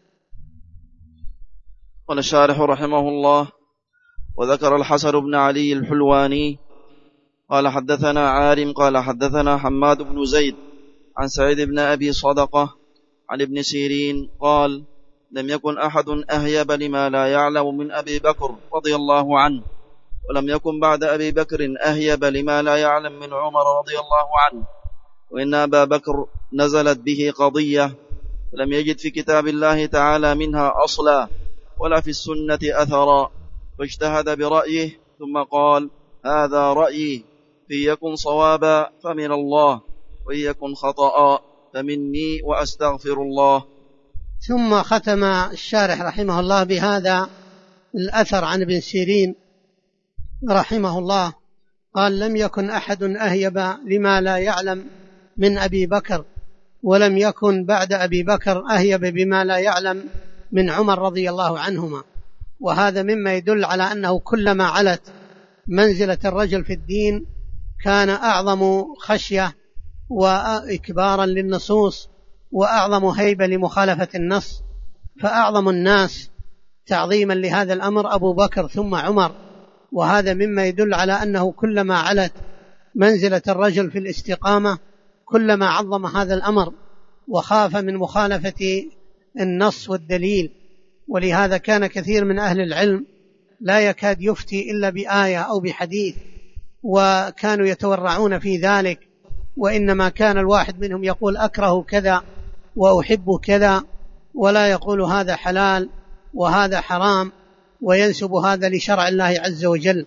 قال الشارح رحمه الله: وذكر الحسن بن علي الحلواني قال حدثنا عارم قال حدثنا حماد بن زيد عن سعيد بن أبي صدقة عن ابن سيرين قال: لم يكن أحد أهيب لما لا يعلم من أبي بكر رضي الله عنه، ولم يكن بعد أبي بكر أهيب لما لا يعلم من عمر رضي الله عنه، وإن أبا بكر نزلت به قضية لم يجد في كتاب الله تعالى منها أصلا ولا في السنة أثرا، فاجتهد برأيه ثم قال: هذا رأيي، إن يكن صوابا فمن الله، وإن يكن خطأ فمني وأستغفر الله. ثم ختم الشارح رحمه الله بهذا الأثر عن ابن سيرين رحمه الله قال: لم يكن أحد أهيب لما لا يعلم من أبي بكر، ولم يكن بعد أبي بكر أهيب بما لا يعلم من عمر رضي الله عنهما. وهذا مما يدل على أنه كلما علت منزلة الرجل في الدين كان أعظم خشية وإكبارا للنصوص وأعظم هيبة لمخالفة النص. فأعظم الناس تعظيما لهذا الأمر أبو بكر ثم عمر، وهذا مما يدل على أنه كلما علت منزلة الرجل في الاستقامة كلما عظم هذا الأمر وخاف من مخالفة النص والدليل. ولهذا كان كثير من أهل العلم لا يكاد يفتي إلا بآية أو بحديث، وكانوا يتورعون في ذلك، وإنما كان الواحد منهم يقول أكره كذا وأحب كذا، ولا يقول هذا حلال وهذا حرام، وينسب هذا لشرع الله عز وجل.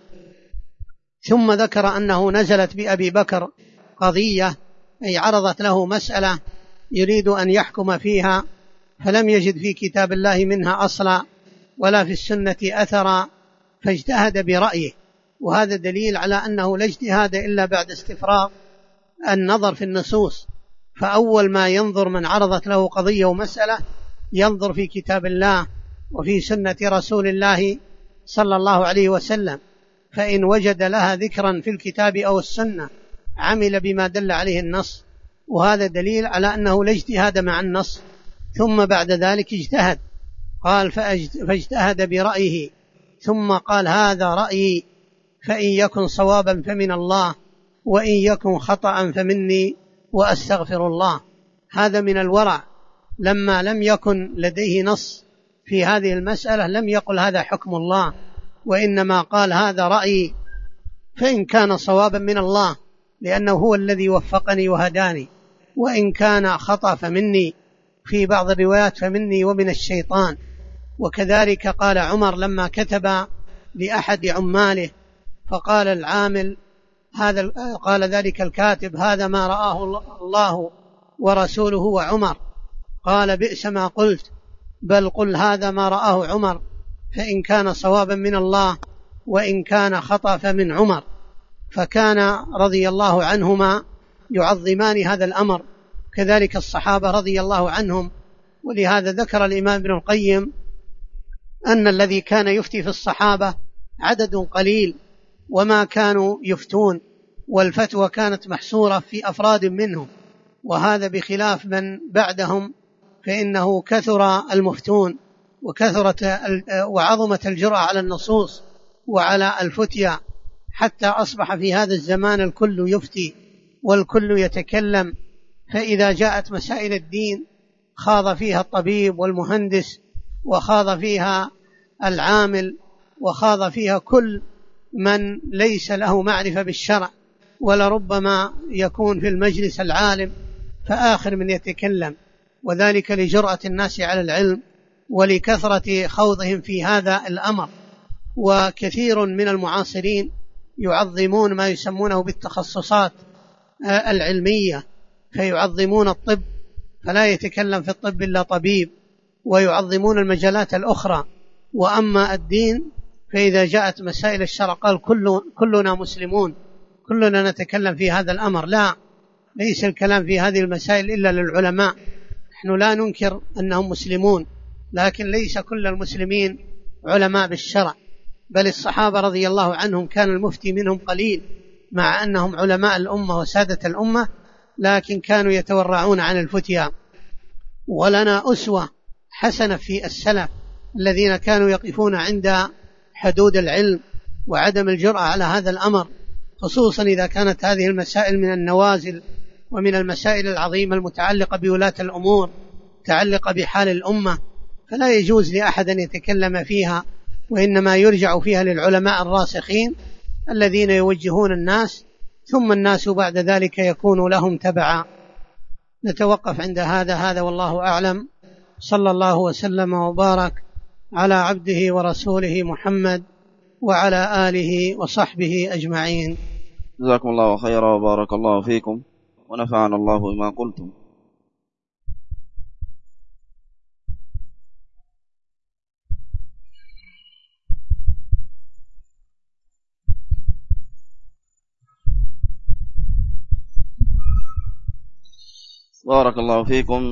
ثم ذكر أنه نزلت بأبي بكر قضية، أي عرضت له مسألة يريد أن يحكم فيها، فلم يجد في كتاب الله منها أصلا ولا في السنة أثرا، فاجتهد برأيه. وهذا دليل على أنه لا اجتهاد إلا بعد استفراغ النظر في النصوص. فأول ما ينظر من عرضت له قضية ومسألة ينظر في كتاب الله وفي سنة رسول الله صلى الله عليه وسلم، فإن وجد لها ذكرا في الكتاب أو السنة عمل بما دل عليه النص، وهذا دليل على أنه لا اجتهاد مع النص. ثم بعد ذلك اجتهد، قال فاجتهد برأيه، ثم قال هذا رأيي، فإن يكن صوابا فمن الله، وإن يكن خطأ فمني وأستغفر الله. هذا من الورع، لما لم يكن لديه نص في هذه المسألة لم يقل هذا حكم الله، وإنما قال هذا رأيي، فإن كان صوابا من الله لأنه هو الذي وفقني وهداني، وإن كان خطأ فمني، في بعض الروايات فمني ومن الشيطان. وكذلك قال عمر لما كتب لأحد عماله فقال العامل قال ذلك الكاتب هذا ما رآه الله ورسوله وعمر، قال بئس ما قلت، بل قل هذا ما رآه عمر، فإن كان صوابا من الله وإن كان خطأ فمن عمر. فكان رضي الله عنهما يعظمان هذا الأمر، كذلك الصحابة رضي الله عنهم. ولهذا ذكر الإمام ابن القيم أن الذي كان يفتي في الصحابة عدد قليل وما كانوا يفتون، والفتوى كانت محصورة في أفراد منهم، وهذا بخلاف من بعدهم فإنه كثر المفتون وعظمت الجرأة على النصوص وعلى الفتيا، حتى أصبح في هذا الزمان الكل يفتي والكل يتكلم. فإذا جاءت مسائل الدين خاض فيها الطبيب والمهندس، وخاض فيها العامل، وخاض فيها كل من ليس له معرفة بالشرع، ولربما يكون في المجلس العالم فآخر من يتكلم، وذلك لجرأة الناس على العلم ولكثرة خوضهم في هذا الأمر. وكثير من المعاصرين يعظمون ما يسمونه بالتخصصات العلمية، فيعظمون الطب فلا يتكلم في الطب إلا طبيب، ويعظمون المجالات الأخرى. وأما الدين فإذا جاءت مسائل الشرع قال كلنا مسلمون، كلنا نتكلم في هذا الأمر. لا، ليس الكلام في هذه المسائل إلا للعلماء. نحن لا ننكر أنهم مسلمون، لكن ليس كل المسلمين علماء بالشرع، بل الصحابة رضي الله عنهم كان المفتي منهم قليل مع أنهم علماء الأمة وسادة الأمة، لكن كانوا يتورعون عن الفتيا. ولنا أسوة حسنة في السلف الذين كانوا يقفون عند حدود العلم وعدم الجرأة على هذا الأمر، خصوصا إذا كانت هذه المسائل من النوازل ومن المسائل العظيمة المتعلقة بولاة الأمور، متعلقة بحال الأمة، فلا يجوز لأحد أن يتكلم فيها، وإنما يرجع فيها للعلماء الراسخين الذين يوجهون الناس، ثم الناس بعد ذلك يكون لهم تبعا. نتوقف عند هذا والله أعلم. صلى الله وسلم وبارك على عبده ورسوله محمد وعلى آله وصحبه أجمعين. جزاكم الله خيرا وبارك الله فيكم ونفعنا الله بما قلتم. بارك الله فيكم.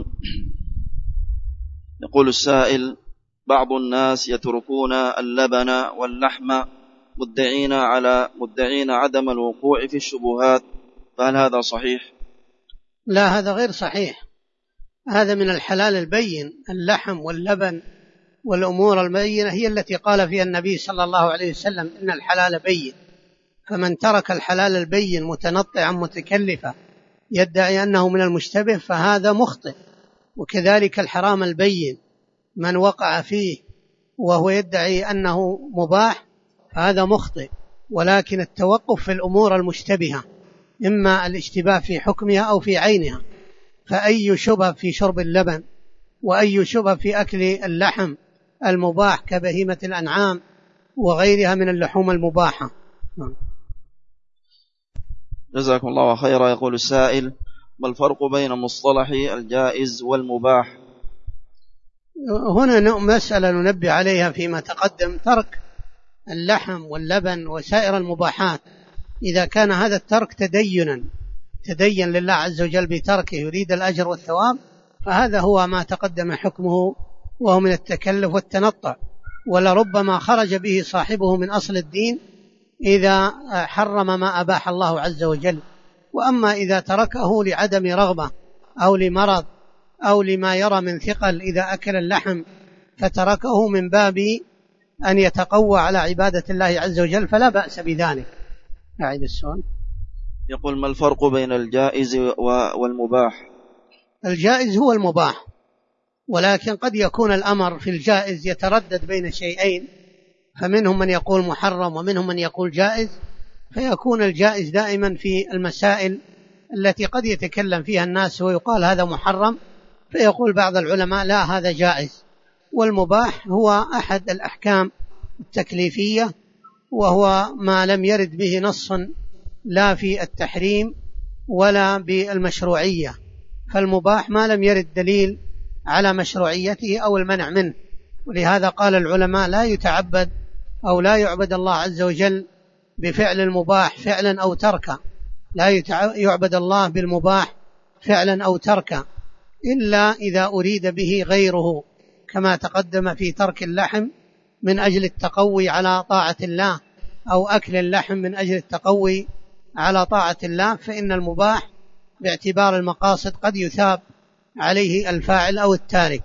يقول السائل: بعض الناس يتركون اللبن واللحم مدعين عدم الوقوع في الشبهات، فهل هذا صحيح؟ لا، هذا غير صحيح. هذا من الحلال البين. اللحم واللبن والأمور البينة هي التي قال فيها النبي صلى الله عليه وسلم إن الحلال بين. فمن ترك الحلال البين متنطعا متكلفا يدعي أنه من المشتبه فهذا مخطئ. وكذلك الحرام البين، من وقع فيه وهو يدعي أنه مباح فهذا مخطئ. ولكن التوقف في الأمور المشتبهة، إما الاشتباه في حكمها أو في عينها، فأي شبه في شرب اللبن وأي شبه في أكل اللحم المباح كبهيمة الأنعام وغيرها من اللحوم المباحة. جزاكم الله خيرا. يقول السائل: ما الفرق بين مصطلح الجائز والمباح؟ هنا مسألة ننبه عليها فيما تقدم. ترك اللحم واللبن وسائر المباحات إذا كان هذا الترك تدين لله عز وجل بتركه يريد الأجر والثواب، فهذا هو ما تقدم حكمه وهو من التكلف والتنطع، ولربما خرج به صاحبه من أصل الدين إذا حرم ما أباح الله عز وجل. وأما إذا تركه لعدم رغبة أو لمرض أو لما يرى من ثقل إذا أكل اللحم فتركه من باب أن يتقوى على عبادة الله عز وجل فلا بأس بذلك. أعيد السؤال. يقول: ما الفرق بين الجائز والمباح؟ الجائز هو المباح، ولكن قد يكون الأمر في الجائز يتردد بين شيئين، فمنهم من يقول محرم ومنهم من يقول جائز، فيكون الجائز دائما في المسائل التي قد يتكلم فيها الناس ويقال هذا محرم، فيقول بعض العلماء لا هذا جائز. والمباح هو أحد الأحكام التكليفية، وهو ما لم يرد به نص لا في التحريم ولا بالمشروعية، فالمباح ما لم يرد دليل على مشروعيته أو المنع منه. ولهذا قال العلماء لا يتعبد أو لا يعبد الله عز وجل بفعل المباح فعلا أو تركا، لا يعبد الله بالمباح فعلا أو تركا إلا إذا أريد به غيره، كما تقدم في ترك اللحم من أجل التقوي على طاعة الله أو أكل اللحم من أجل التقوي على طاعة الله، فإن المباح باعتبار المقاصد قد يثاب عليه الفاعل أو التارك.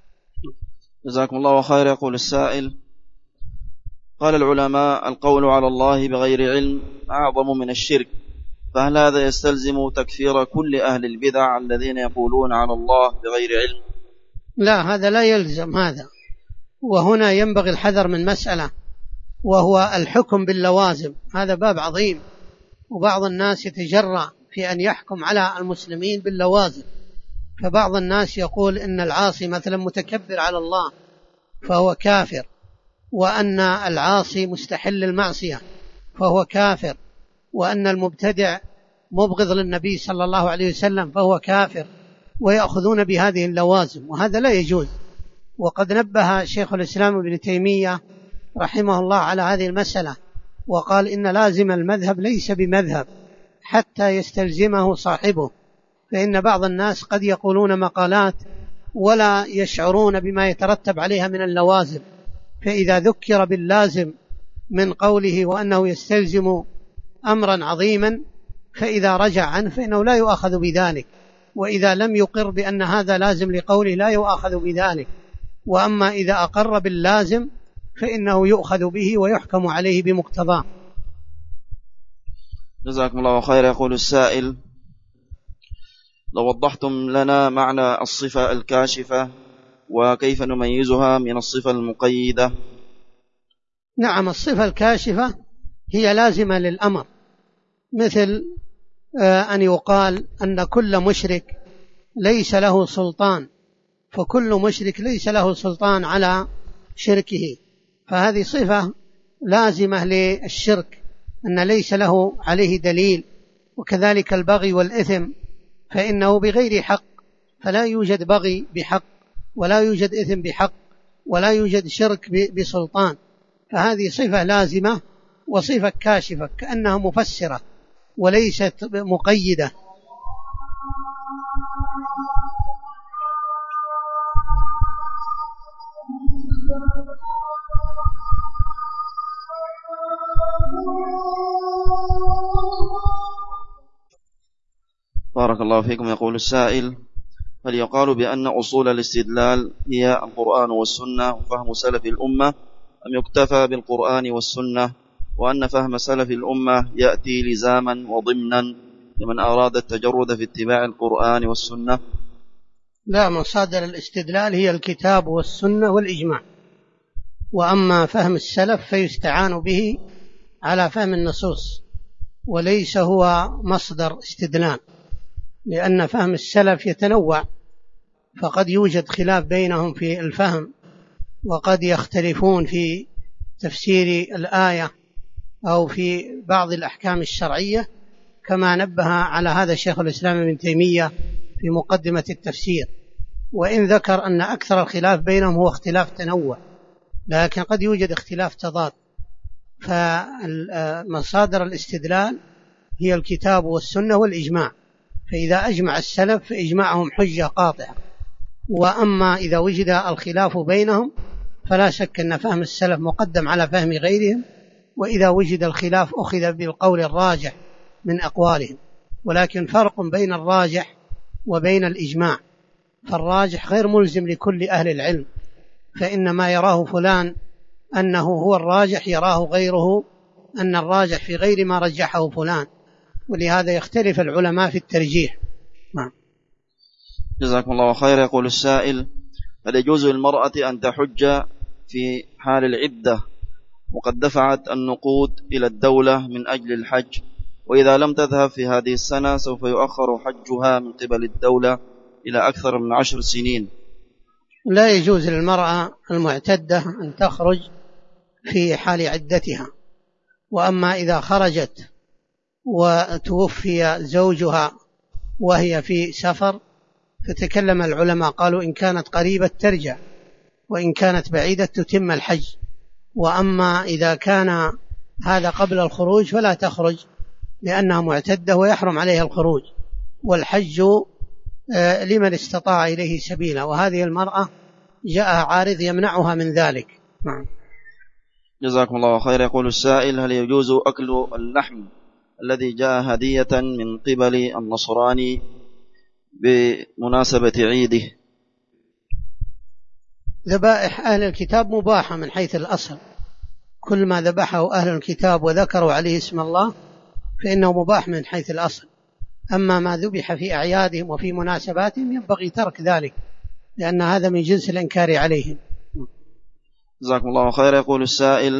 جزاكم الله خير. يقول السائل: قال العلماء: القول على الله بغير علم أعظم من الشرك، فهل هذا يستلزم تكفير كل أهل البدع الذين يقولون على الله بغير علم؟ لا، هذا لا يلزم هذا. وهنا ينبغي الحذر من مسألة، وهو الحكم باللوازم. هذا باب عظيم، وبعض الناس يتجرأ في أن يحكم على المسلمين باللوازم. فبعض الناس يقول إن العاصي مثلا متكبر على الله فهو كافر، وأن العاصي مستحل المعصية فهو كافر، وأن المبتدع مبغض للنبي صلى الله عليه وسلم فهو كافر، ويأخذون بهذه اللوازم، وهذا لا يجوز. وقد نبه شيخ الإسلام ابن تيمية رحمه الله على هذه المسألة، وقال إن لازم المذهب ليس بمذهب حتى يستلزمه صاحبه، فإن بعض الناس قد يقولون مقالات ولا يشعرون بما يترتب عليها من اللوازم، فإذا ذكر باللازم من قوله وأنه يستلزم أمرا عظيما فإذا رجع عنه فإنه لا يؤخذ بذلك، وإذا لم يقر بأن هذا لازم لقوله لا يؤخذ بذلك. وأما إذا أقر باللازم فإنه يؤخذ به ويحكم عليه بمقتضاه. جزاكم الله خير. يقول السائل: لو وضحتم لنا معنى الصفة الكاشفة وكيف نميزها من الصفة المقيدة. نعم، الصفة الكاشفة هي لازمة للأمر، مثل أن يقال أن كل مشرك ليس له سلطان، فكل مشرك ليس له سلطان على شركه، فهذه صفة لازمة للشرك أن ليس له عليه دليل. وكذلك البغي والإثم، فإنه بغير حق، فلا يوجد بغي بحق ولا يوجد إثم بحق ولا يوجد شرك بسلطان، فهذه صفة لازمة وصفة كاشفة كأنها مفسرة وليست مقيدة. بارك الله فيكم. يقول السائل: هل يقال بأن أصول الاستدلال هي القرآن والسنة وفهم سلف الأمة، أم يكتفى بالقرآن والسنة، وأن فهم سلف الأمة يأتي لزاما وضمنا لمن أراد التجرد في اتباع القرآن والسنة؟ لا، مصادر الاستدلال هي الكتاب والسنة والإجماع، وأما فهم السلف فيستعان به على فهم النصوص وليس هو مصدر استدلال، لأن فهم السلف يتنوع، فقد يوجد خلاف بينهم في الفهم، وقد يختلفون في تفسير الآية أو في بعض الأحكام الشرعية، كما نبه على هذا شيخ الإسلام ابن تيمية في مقدمة التفسير، وإن ذكر أن أكثر الخلاف بينهم هو اختلاف تنوع، لكن قد يوجد اختلاف تضاد. فمصادر الاستدلال هي الكتاب والسنة والإجماع، فإذا أجمع السلف فإجماعهم حجة قاطعة، وأما إذا وجد الخلاف بينهم فلا شك أن فهم السلف مقدم على فهم غيرهم، وإذا وجد الخلاف أخذ بالقول الراجح من أقوالهم. ولكن فرق بين الراجح وبين الإجماع، فالراجح غير ملزم لكل أهل العلم، فإن ما يراه فلان أنه هو الراجح يراه غيره أن الراجح في غير ما رجحه فلان، ولهذا يختلف العلماء في الترجيح. نعم. جزاكم الله خير. يقول السائل: هل يجوز للمرأة أن تحج في حال العدة وقد دفعت النقود إلى الدولة من أجل الحج، وإذا لم تذهب في هذه السنة سوف يؤخر حجها من قبل الدولة إلى أكثر من 10 سنين؟ لا يجوز للمرأة المعتدة أن تخرج في حال عدتها، وأما إذا خرجت وتوفي زوجها وهي في سفر فتكلم العلماء قالوا إن كانت قريبة ترجع، وإن كانت بعيدة تتم الحج. وأما إذا كان هذا قبل الخروج فلا تخرج لأنها معتدة ويحرم عليها الخروج، والحج لمن استطاع إليه سبيلا، وهذه المرأة جاء عارض يمنعها من ذلك. نعم. جزاكم الله خير. يقول السائل: هل يجوز أكل اللحم الذي جاء هدية من قبل النصراني بمناسبة عيده؟ ذبائح أهل الكتاب مباحة من حيث الأصل، كل ما ذبحه أهل الكتاب وذكروا عليه اسم الله فإنه مباح من حيث الأصل. أما ما ذبح في أعيادهم وفي مناسباتهم ينبغي ترك ذلك، لأن هذا من جنس الإنكار عليهم. جزاكم الله خير. يقول السائل: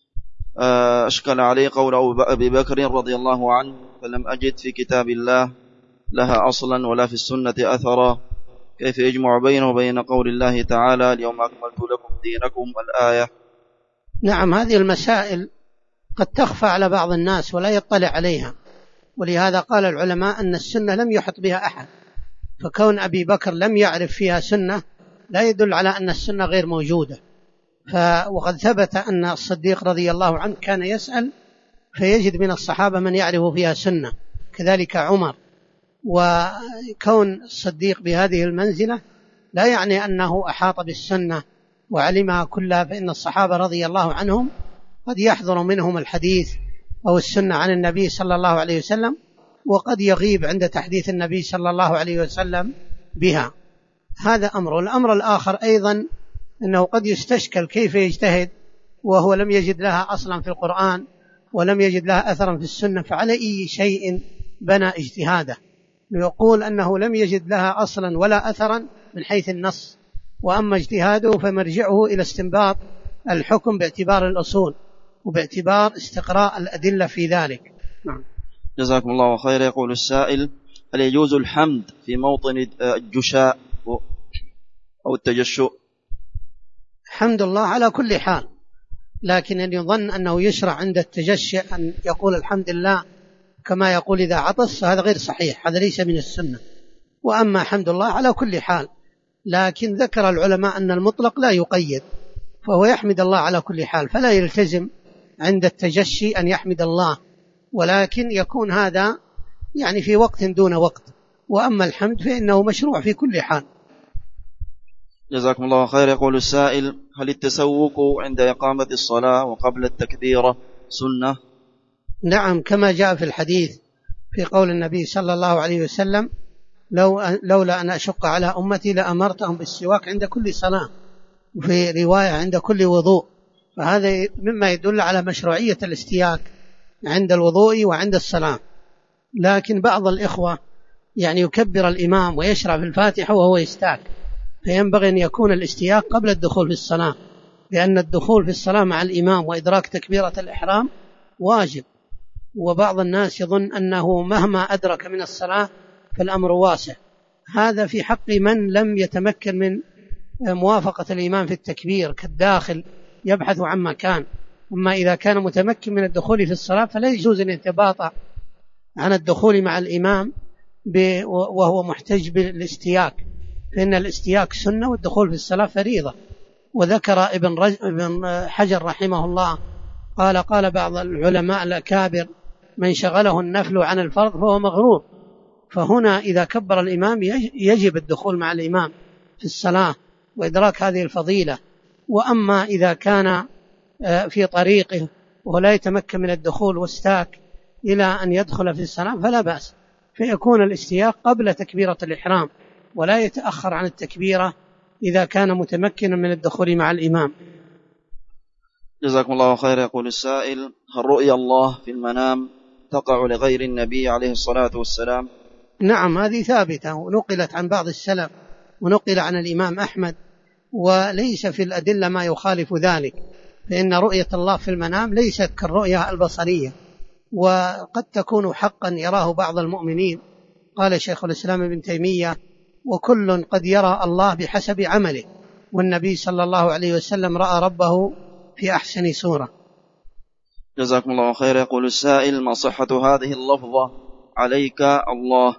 أشكل علي قول أبي بكر رضي الله عنه فلم أجد في كتاب الله لها أصلا ولا في السنة أثرا، كيف يجمع بينه وبين قول الله تعالى اليوم أكملت لكم دينكم الآية؟ نعم، هذه المسائل قد تخفى على بعض الناس ولا يطلع عليها، ولهذا قال العلماء أن السنة لم يحط بها أحد، فكون أبي بكر لم يعرف فيها سنة لا يدل على أن السنة غير موجودة. وقد ثبت أن الصديق رضي الله عنه كان يسأل فيجد من الصحابة من يعرف فيها سنة، كذلك عمر. وكون الصديق بهذه المنزلة لا يعني أنه أحاط بالسنة وعلمها كلها، فإن الصحابة رضي الله عنهم قد يحضر منهم الحديث أو السنة عن النبي صلى الله عليه وسلم، وقد يغيب عند تحديث النبي صلى الله عليه وسلم بها. هذا أمر. الأمر الآخر أيضا أنه قد يستشكل كيف يجتهد وهو لم يجد لها أصلا في القرآن ولم يجد لها أثرا في السنة، فعلى أي شيء بنى اجتهاده؟ يقول أنه لم يجد لها أصلا ولا أثرا من حيث النص، وأما اجتهاده فمرجعه إلى استنباط الحكم باعتبار الأصول وباعتبار استقراء الأدلة في ذلك. نعم. جزاكم الله خير. يقول السائل: هل يجوز الحمد في موطن الجشاء أو التجشؤ؟ الحمد لله على كل حال، لكن أن يظن أنه يشرع عند التجشؤ أن يقول الحمد لله كما يقول إذا عطس، هذا غير صحيح، هذا ليس من السنة. وأما الحمد لله على كل حال، لكن ذكر العلماء أن المطلق لا يقيد، فهو يحمد الله على كل حال، فلا يلتزم عند التجشي أن يحمد الله، ولكن يكون هذا يعني في وقت دون وقت. وأما الحمد فإنه مشروع في كل حال. جزاكم الله خير. يقول السائل: هل التسوق عند إقامة الصلاة وقبل التكبيرة سنة؟ نعم، كما جاء في الحديث في قول النبي صلى الله عليه وسلم: لولا أن أشق على أمتي لأمرتهم بالسواك عند كل صلاة، وفي رواية عند كل وضوء. فهذا مما يدل على مشروعية الاستياك عند الوضوء وعند الصلاة. لكن بعض الإخوة يعني يكبر الإمام ويشرع في الفاتحة وهو يستاك، فينبغي أن يكون الاستياك قبل الدخول في الصلاة، لأن الدخول في الصلاة مع الإمام وإدراك تكبيرة الإحرام واجب. وبعض الناس يظن أنه مهما أدرك من الصلاة فالأمر واسع، هذا في حق من لم يتمكن من موافقة الإمام في التكبير كالداخل يبحث عن مكان. أما إذا كان متمكن من الدخول في الصلاة فلا يجوز أن يتباطأ عن الدخول مع الإمام وهو محتج بالاستياك، فإن الاستياك سنة والدخول في الصلاة فريضة. وذكر ابن حجر رحمه الله قال بعض العلماء الأكابر: من شغله النفل عن الفرض فهو مغرور. فهنا إذا كبر الإمام يجب الدخول مع الإمام في الصلاة وإدراك هذه الفضيلة. وأما إذا كان في طريقه ولا يتمكن من الدخول واستاك إلى أن يدخل في الصلاة فلا بأس، فيكون الاستياق قبل تكبيرة الإحرام ولا يتأخر عن التكبيرة إذا كان متمكنا من الدخول مع الإمام. جزاكم الله خير. يقول السائل: هل رؤيا الله في المنام تقع لغير النبي عليه الصلاة والسلام؟ نعم، هذه ثابتة ونقلت عن بعض السلف ونقل عن الإمام أحمد، وليس في الأدلة ما يخالف ذلك، فإن رؤية الله في المنام ليست كالرؤية البصرية، وقد تكون حقا يراه بعض المؤمنين. قال شيخ الإسلام ابن تيمية: وكل قد يرى الله بحسب عمله، والنبي صلى الله عليه وسلم رأى ربه في أحسن سورة. جزاكم الله خير. يقول السائل: ما صحة هذه اللفظة عليك الله؟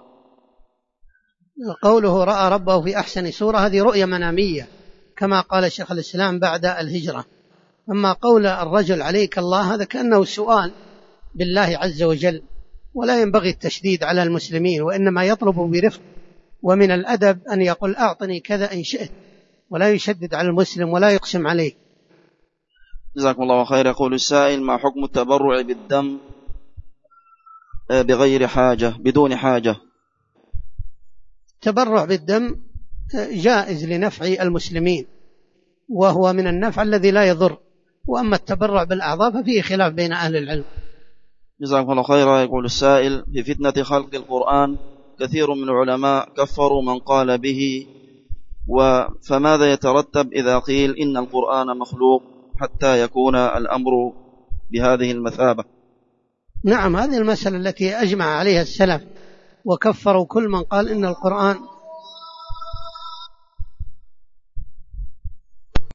قوله رأى ربه في أحسن سورة هذه رؤية منامية كما قال شيخ الإسلام بعد الهجرة. أما قول الرجل عليك الله هذا كأنه سؤال بالله عز وجل، ولا ينبغي التشديد على المسلمين، وإنما يطلب برفق، ومن الأدب أن يقول أعطني كذا إن شئت، ولا يشدد على المسلم ولا يقسم عليه. جزاكم الله خير. يقول السائل: ما حكم التبرع بالدم بغير حاجة بدون حاجة؟ التبرع بالدم جائز لنفع المسلمين، وهو من النفع الذي لا يضر، وأما التبرع بالأعضاء ففيه خلاف بين أهل العلم. جزاكم الله خيرا. يقول السائل: في فتنة خلق القرآن كثير من العلماء كفروا من قال به، فماذا يترتب إذا قيل إن القرآن مخلوق حتى يكون الأمر بهذه المثابة؟ نعم، هذه المسألة التي أجمع عليها السلف، وكفروا كل من قال إن القرآن